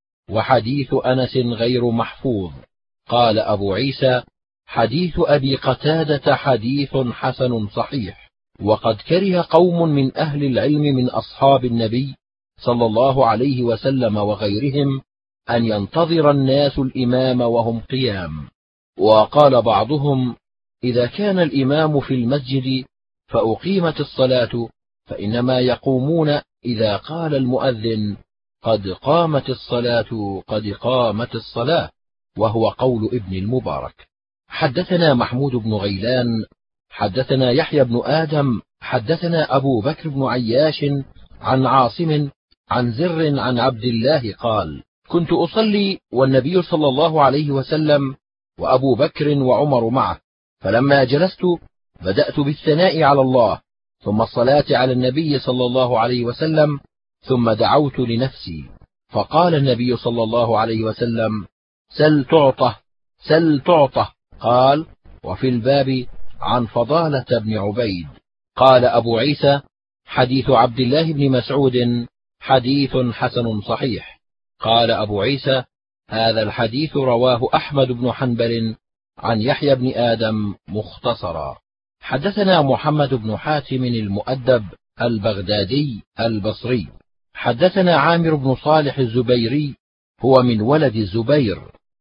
S1: وحديث أنس غير محفوظ. قال أبو عيسى: حديث أبي قتادة حديث حسن صحيح. وقد كره قوم من أهل العلم من أصحاب النبي صلى الله عليه وسلم وغيرهم أن ينتظر الناس الإمام وهم قيام. وقال بعضهم: إذا كان الإمام في المسجد فأقيمت الصلاة فإنما يقومون إذا قال المؤذن: قد قامت الصلاة قد قامت الصلاة، وهو قول ابن المبارك. حدثنا محمود بن غيلان حدثنا يحيى بن آدم حدثنا أبو بكر بن عياش عن عاصم عن زر عن عبد الله قال: كنت أصلي والنبي صلى الله عليه وسلم وأبو بكر وعمر معه، فلما جلست بدأت بالثناء على الله، ثم الصلاة على النبي صلى الله عليه وسلم، ثم دعوت لنفسي، فقال النبي صلى الله عليه وسلم: سل تعطه سل تعطه. قال: وفي الباب عن فضالة بن عبيد. قال أبو عيسى: حديث عبد الله بن مسعود حديث حسن صحيح. قال أبو عيسى: هذا الحديث رواه أحمد بن حنبل عن يحيى بن آدم مختصرا. حدثنا محمد بن حاتم المؤدب البغدادي البصري. حدثنا عامر بن صالح الزبيري، هو من ولد الزبير.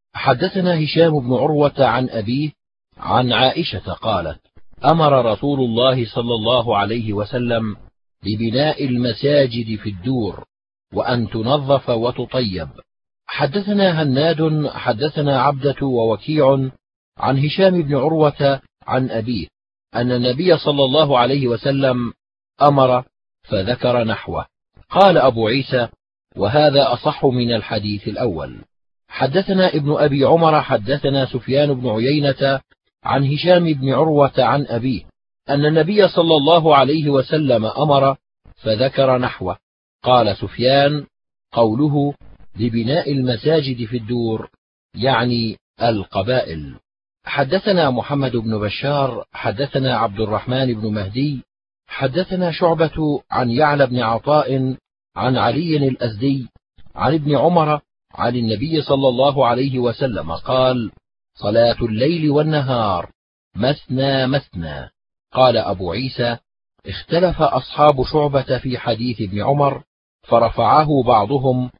S1: حدثنا هشام بن عروة عن أبيه عن عائشة قالت: أمر رسول الله صلى الله عليه وسلم ببناء المساجد في الدور، وأن تنظف وتطيب. حدثنا هناد حدثنا عبدة ووكيع عن هشام بن عروة عن أبيه أن النبي صلى الله عليه وسلم أمر فذكر نحوه. قال أبو عيسى: وهذا أصح من الحديث الأول. حدثنا ابن أبي عمر حدثنا سفيان بن عيينة عن هشام بن عروة عن أبيه أن النبي صلى الله عليه وسلم أمر فذكر نحوه. قال سفيان: قوله لبناء المساجد في الدور يعني القبائل. حدثنا محمد بن بشار حدثنا عبد الرحمن بن مهدي حدثنا شعبة عن يعلى بن عطاء عن علي الأزدي عن ابن عمر عن النبي صلى الله عليه وسلم قال: صلاة الليل والنهار مثنى مثنى. قال أبو عيسى: اختلف أصحاب شعبة في حديث ابن عمر، فرفعه بعضهم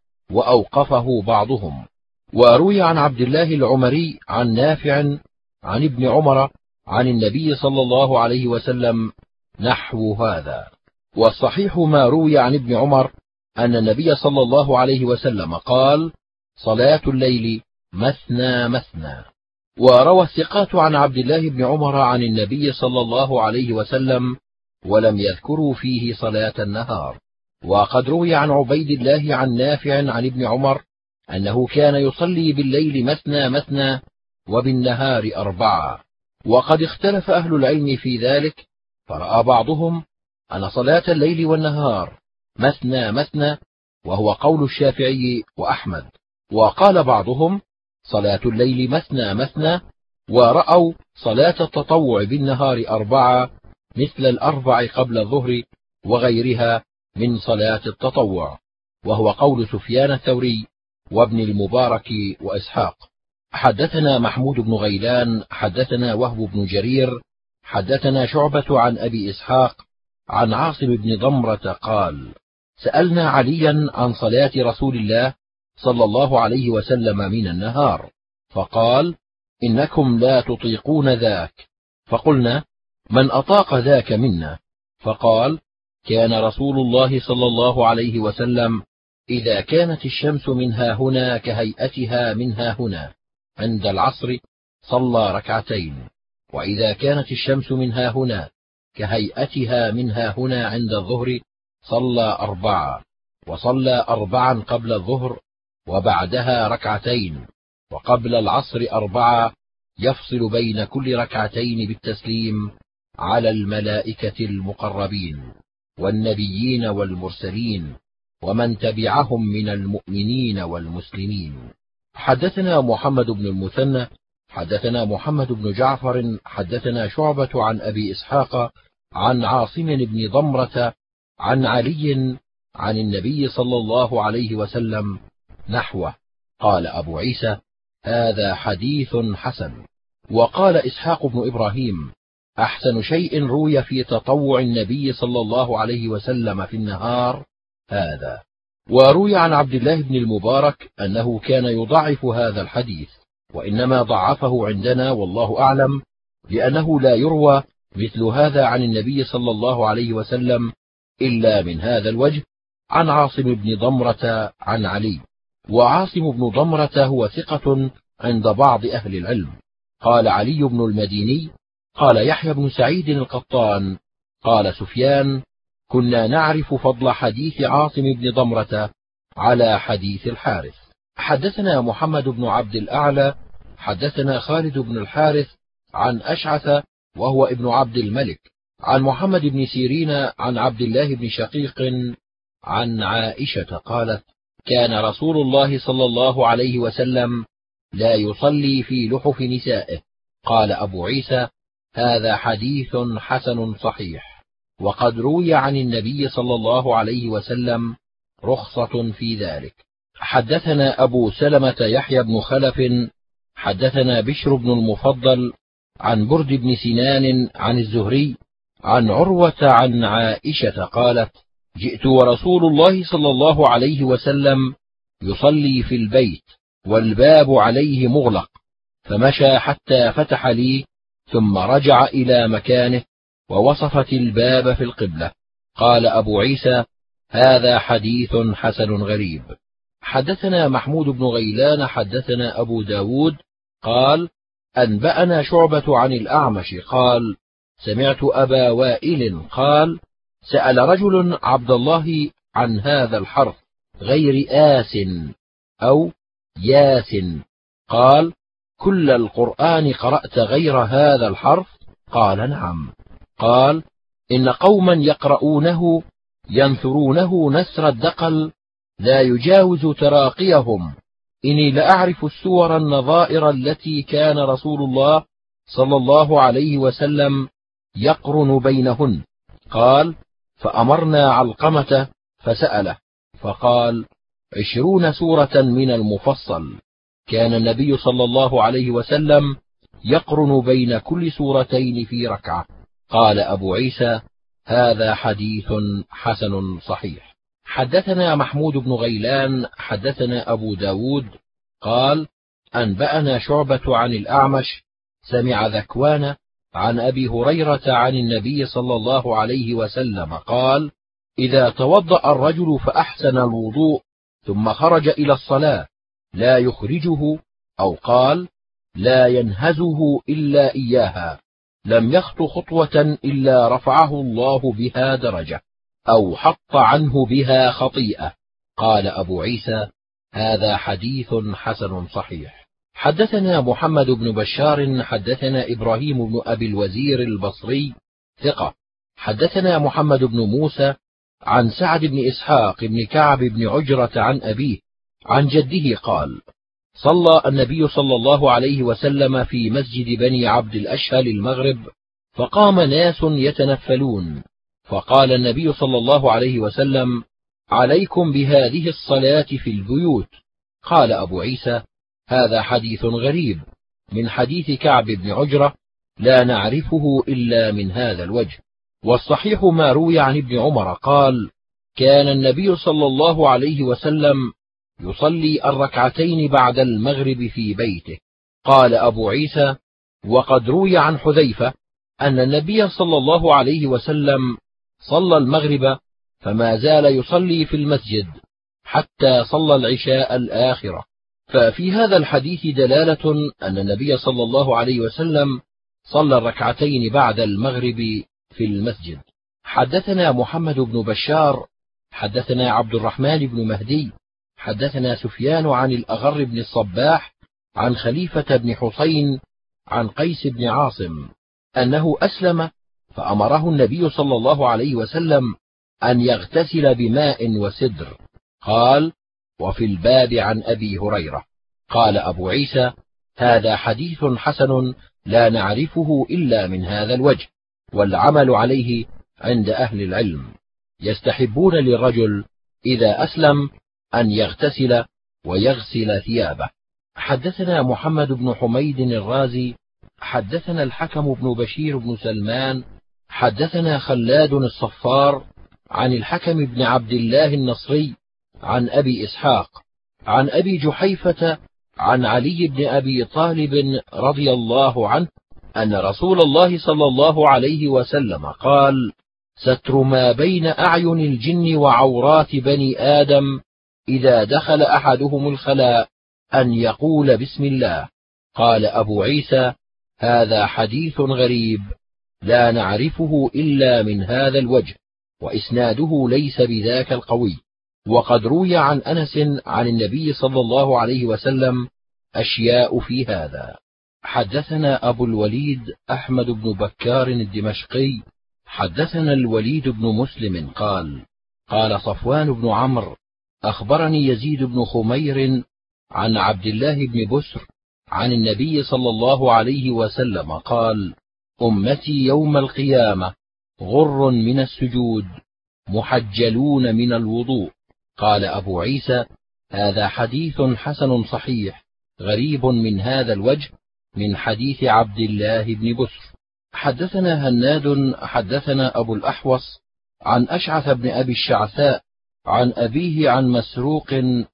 S1: وأوقفه بعضهم. وروي عن عبد الله العمري عن نافع عن ابن عمر عن النبي صلى الله عليه وسلم نحو هذا. والصحيح ما روي عن ابن عمر أن النبي صلى الله عليه وسلم قال: صلاة الليل مثنى مثنى. وروى الثقات عن عبد الله بن عمر عن النبي صلى الله عليه وسلم ولم يذكروا فيه صلاة النهار. وقد روي عن عبيد الله عن نافع عن ابن عمر أنه كان يصلي بالليل مثنى مثنى وبالنهار أربعة. وقد اختلف أهل العلم في ذلك، فرأى بعضهم أن صلاة الليل والنهار مثنى مثنى، وهو قول الشافعي وأحمد. وقال بعضهم صلاة الليل مثنى مثنى، ورأوا صلاة التطوع بالنهار أربعة مثل الأربع قبل الظهر وغيرها من صلاة التطوع، وهو قول سفيان الثوري وابن المبارك وإسحاق. حدثنا محمود بن غيلان حدثنا وهب بن جرير حدثنا شعبة عن أبي إسحاق عن عاصم بن ضمرة قال: سألنا عليا عن صلاة رسول الله صلى الله عليه وسلم من النهار، فقال: إنكم لا تطيقون ذاك. فقلنا: من أطاق ذاك منا؟ فقال: كان رسول الله صلى الله عليه وسلم إذا كانت الشمس منها هنا كهيئتها منها هنا عند العصر صلى ركعتين، وإذا كانت الشمس منها هنا كهيئتها منها هنا عند الظهر صلى أربعة، وصلى أربعا قبل الظهر وبعدها ركعتين، وقبل العصر أربعة، يفصل بين كل ركعتين بالتسليم على الملائكة المقربين والنبيين والمرسلين ومن تبعهم من المؤمنين والمسلمين. حدثنا محمد بن المثنى حدثنا محمد بن جعفر حدثنا شعبة عن أبي إسحاق عن عاصم بن ضمرة عن علي عن النبي صلى الله عليه وسلم نحوه. قال أبو عيسى: هذا حديث حسن. وقال إسحاق بن إبراهيم: أحسن شيء روي في تطوع النبي صلى الله عليه وسلم في النهار هذا. وروي عن عبد الله بن المبارك أنه كان يضعف هذا الحديث، وإنما ضعفه عندنا والله أعلم، لأنه لا يروى مثل هذا عن النبي صلى الله عليه وسلم إلا من هذا الوجه عن عاصم بن ضمرة عن علي. وعاصم بن ضمرة هو ثقة عند بعض أهل العلم. قال علي بن المديني: قال يحيى بن سعيد القطان قال سفيان: كنا نعرف فضل حديث عاصم بن ضمرة على حديث الحارث. حدثنا محمد بن عبد الأعلى حدثنا خالد بن الحارث عن أشعث وهو ابن عبد الملك عن محمد بن سيرين عن عبد الله بن شقيق عن عائشة قالت: كان رسول الله صلى الله عليه وسلم لا يصلي في لحف نسائه. قال أبو عيسى: هذا حديث حسن صحيح، وقد روي عن النبي صلى الله عليه وسلم رخصة في ذلك. حدثنا أبو سلمة يحيى بن خلف حدثنا بشر بن المفضل عن برد بن سنان عن الزهري عن عروة عن عائشة قالت: جئت ورسول الله صلى الله عليه وسلم يصلي في البيت والباب عليه مغلق، فمشى حتى فتح لي ثم رجع إلى مكانه ووصفت الباب في القبلة. قال أبو عيسى: هذا حديث حسن غريب. حدثنا محمود بن غيلان حدثنا أبو داود قال: أنبأنا شعبة عن الأعمش قال: سمعت أبا وائل قال: سأل رجل عبد الله عن هذا الحرف غير آس أو ياس، قال: كل القرآن قرأت غير هذا الحرف؟ قال: نعم. قال: إن قوما يقرؤونه ينثرونه نثر الدقل لا يجاوز تراقيهم، إني لأعرف السور النظائر التي كان رسول الله صلى الله عليه وسلم يقرن بينهن. قال: فأمرنا علقمة فسأله فقال: عشرون سورة من المفصل. كان النبي صلى الله عليه وسلم يقرن بين كل سورتين في ركعة. قال أبو عيسى: هذا حديث حسن صحيح. حدثنا محمود بن غيلان حدثنا أبو داود قال: أنبأنا شعبة عن الأعمش سمع ذكوان عن أبي هريرة عن النبي صلى الله عليه وسلم قال: إذا توضأ الرجل فأحسن الوضوء ثم خرج إلى الصلاة لا يخرجه، أو قال: لا ينهزه إلا إياها، لم يخط خطوة إلا رفعه الله بها درجة أو حط عنه بها خطيئة. قال أبو عيسى: هذا حديث حسن صحيح. حدثنا محمد بن بشار حدثنا إبراهيم بن أبي الوزير البصري ثقة. حدثنا محمد بن موسى عن سعد بن إسحاق بن كعب بن عجرة عن أبيه عن جده قال: صلى النبي صلى الله عليه وسلم في مسجد بني عبد الأشهل المغرب، فقام ناس يتنفلون، فقال النبي صلى الله عليه وسلم: عليكم بهذه الصلاة في البيوت. قال أبو عيسى: هذا حديث غريب من حديث كعب بن عجرة لا نعرفه إلا من هذا الوجه. والصحيح ما روي عن ابن عمر قال: كان النبي صلى الله عليه وسلم يصلي الركعتين بعد المغرب في بيته. قال أبو عيسى: وقد روي عن حذيفة أن النبي صلى الله عليه وسلم صلى المغرب فما زال يصلي في المسجد حتى صلى العشاء الآخرة. ففي هذا الحديث دلالة أن النبي صلى الله عليه وسلم صلى الركعتين بعد المغرب في المسجد. حدثنا محمد بن بشار حدثنا عبد الرحمن بن مهدي حدثنا سفيان عن الأغر بن الصباح عن خليفة بن حسين عن قيس بن عاصم أنه أسلم، فأمره النبي صلى الله عليه وسلم أن يغتسل بماء وسدر. قال: وفي الباب عن أبي هريرة. قال أبو عيسى: هذا حديث حسن لا نعرفه إلا من هذا الوجه، والعمل عليه عند أهل العلم، يستحبون للرجل إذا أسلم أن يغتسل ويغسل ثيابه. حدثنا محمد بن حميد الرازي حدثنا الحكم بن بشير بن سلمان حدثنا خلاد الصفار عن الحكم بن عبد الله النصري عن أبي إسحاق عن أبي جحيفة عن علي بن أبي طالب رضي الله عنه أن رسول الله صلى الله عليه وسلم قال: ستر ما بين أعين الجن وعورات بني آدم إذا دخل أحدهم الخلاء أن يقول بسم الله. قال أبو عيسى: هذا حديث غريب لا نعرفه إلا من هذا الوجه، وإسناده ليس بذاك القوي. وقد روي عن أنس عن النبي صلى الله عليه وسلم أشياء في هذا. حدثنا أبو الوليد أحمد بن بكار الدمشقي حدثنا الوليد بن مسلم قال قال صفوان بن عمرو أخبرني يزيد بن خمير عن عبد الله بن بسر عن النبي صلى الله عليه وسلم قال: أمتي يوم القيامة غر من السجود محجلون من الوضوء. قال أبو عيسى: هذا حديث حسن صحيح غريب من هذا الوجه من حديث عبد الله بن بسر. حدثنا هناد حدثنا أبو الأحوص عن أشعث بن أبي الشعثاء عن أبيه عن مسروق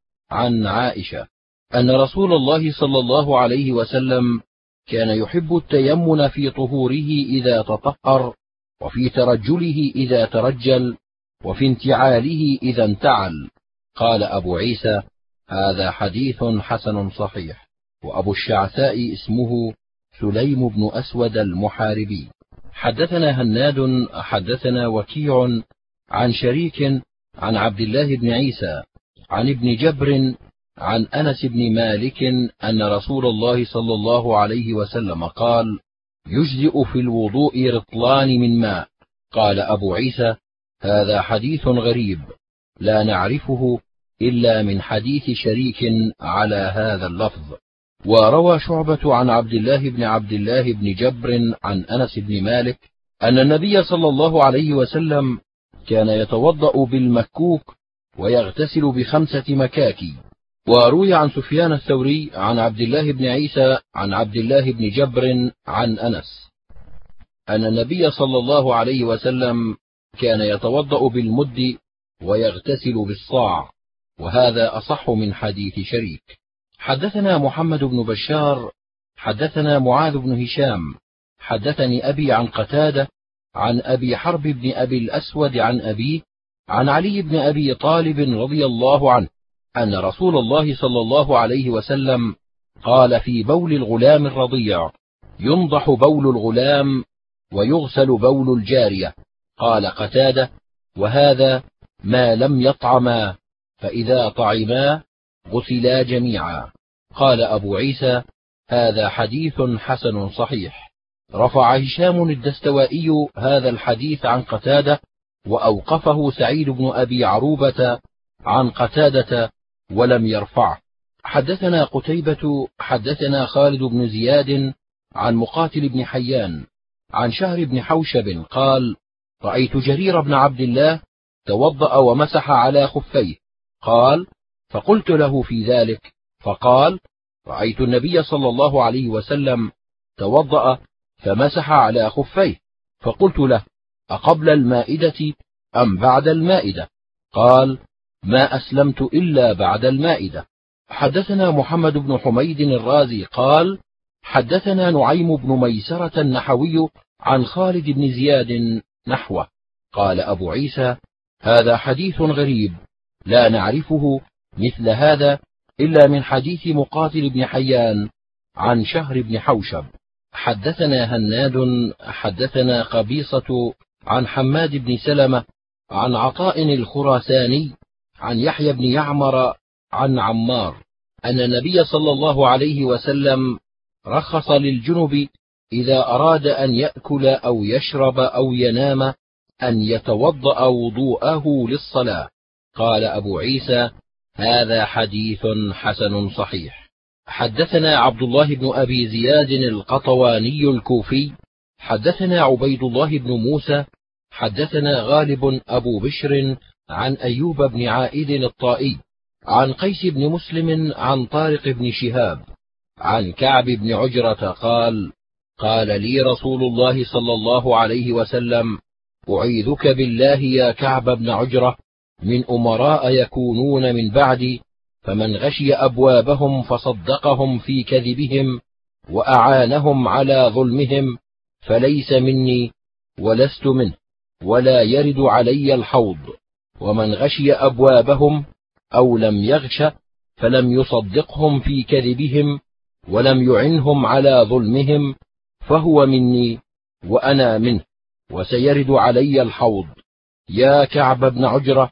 S1: عن عائشة أن رسول الله صلى الله عليه وسلم كان يحب التيمن في طهوره إذا تطهر، وفي ترجله إذا ترجل، وفي انتعاله إذا انتعل. قال أبو عيسى: هذا حديث حسن صحيح. وأبو الشعثاء اسمه سليم بن أسود المحاربي. حدثنا هناد حدثنا وكيع عن شريك عن عبد الله بن عيسى عن ابن جبر عن أنس بن مالك أن رسول الله صلى الله عليه وسلم قال: يجزئ في الوضوء رطلان من ماء. قال أبو عيسى: هذا حديث غريب لا نعرفه إلا من حديث شريك على هذا اللفظ. وروى شعبة عن عبد الله بن عبد الله بن جبر عن أنس بن مالك أن النبي صلى الله عليه وسلم كان يتوضأ بالمكوك ويغتسل بخمسة مكاكي. وروي عن سفيان الثوري عن عبد الله بن عيسى عن عبد الله بن جبر عن أنس أن النبي صلى الله عليه وسلم كان يتوضأ بالمد ويغتسل بالصاع، وهذا أصح من حديث شريك. حدثنا محمد بن بشار حدثنا معاذ بن هشام حدثني أبي عن قتادة عن أبي حرب بن أبي الأسود عن أبيه عن علي بن أبي طالب رضي الله عنه أن رسول الله صلى الله عليه وسلم قال في بول الغلام الرضيع: ينضح بول الغلام ويغسل بول الجارية. قال قتادة: وهذا ما لم يطعما، فإذا طعما غسلا جميعا. قال أبو عيسى: هذا حديث حسن صحيح. رفع هشام الدستوائي هذا الحديث عن قتادة، وأوقفه سعيد بن أبي عروبة عن قتادة ولم يرفعه. حدثنا قتيبة حدثنا خالد بن زياد عن مقاتل بن حيان عن شهر بن حوشب قال: رأيت جرير بن عبد الله توضأ ومسح على خفيه. قال: فقلت له في ذلك، فقال: رأيت النبي صلى الله عليه وسلم توضأ فمسح على خفيه. فقلت له: أقبل المائدة أم بعد المائدة؟ قال: ما أسلمت إلا بعد المائدة. حدثنا محمد بن حميد الرازي قال: حدثنا نعيم بن ميسرة النحوي عن خالد بن زياد نحوه. قال أبو عيسى: هذا حديث غريب لا نعرفه مثل هذا إلا من حديث مقاتل بن حيان عن شهر بن حوشب. حدثنا هناد حدثنا قبيصة عن حماد بن سلمة عن عطاء الخراساني عن يحيى بن يعمر عن عمار أن النبي صلى الله عليه وسلم رخص للجنب إذا أراد أن يأكل أو يشرب أو ينام أن يتوضأ وضوءه للصلاة. قال أبو عيسى: هذا حديث حسن صحيح. حدثنا عبد الله بن أبي زياد القطواني الكوفي حدثنا عبيد الله بن موسى حدثنا غالب أبو بشر عن أيوب بن عائد الطائي عن قيس بن مسلم عن طارق بن شهاب عن كعب بن عجرة قال: قال لي رسول الله صلى الله عليه وسلم: أعيذك بالله يا كعب بن عجرة من أمراء يكونون من بعدي، فمن غشي أبوابهم فصدقهم في كذبهم وأعانهم على ظلمهم فليس مني ولست منه، ولا يرد علي الحوض. ومن غشي أبوابهم أو لم يغش فلم يصدقهم في كذبهم ولم يعنهم على ظلمهم فهو مني وأنا منه، وسيرد علي الحوض. يا كعب بن عجرة،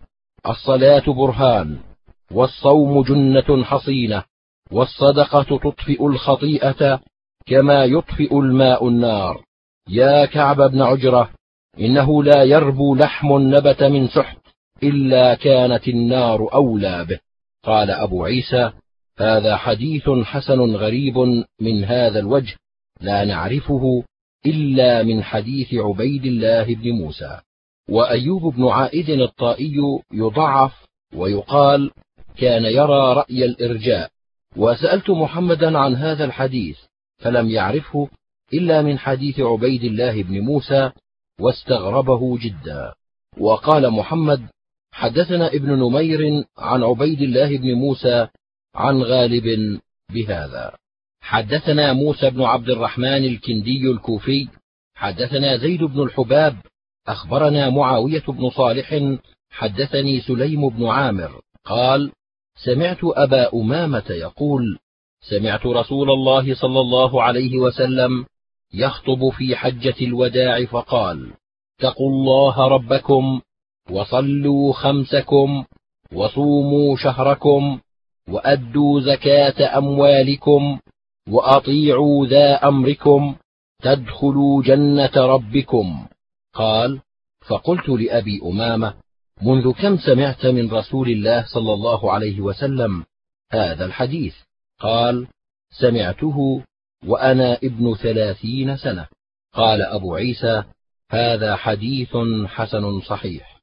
S1: الصلاة برهان، والصوم جنة حصينة، والصدقة تطفئ الخطيئة كما يطفئ الماء النار. يا كعب بن عجرة، إنه لا يربو لحم نبت من سحت إلا كانت النار أولى به. قال أبو عيسى: هذا حديث حسن غريب من هذا الوجه، لا نعرفه إلا من حديث عبيد الله بن موسى. وأيوب بن عائد الطائي يضعف، ويقال كان يرى رأي الإرجاء. وسألت محمدا عن هذا الحديث فلم يعرفه إلا من حديث عبيد الله بن موسى، واستغربه جدا. وقال محمد: حدثنا ابن نمير عن عبيد الله بن موسى عن غالب بهذا. حدثنا موسى بن عبد الرحمن الكندي الكوفي حدثنا زيد بن الحباب أخبرنا معاوية بن صالح حدثني سليم بن عامر قال: سمعت أبا أمامة يقول: سمعت رسول الله صلى الله عليه وسلم يخطب في حجة الوداع فقال: اتقوا الله ربكم، وصلوا خمسكم، وصوموا شهركم، وأدوا زكاة أموالكم، وأطيعوا ذا أمركم، تدخلوا جنة ربكم. قال: فقلت لأبي أمامة: منذ كم سمعت من رسول الله صلى الله عليه وسلم هذا الحديث؟ قال: سمعته وأنا ابن ثلاثين سنة. قال أبو عيسى: هذا حديث حسن صحيح.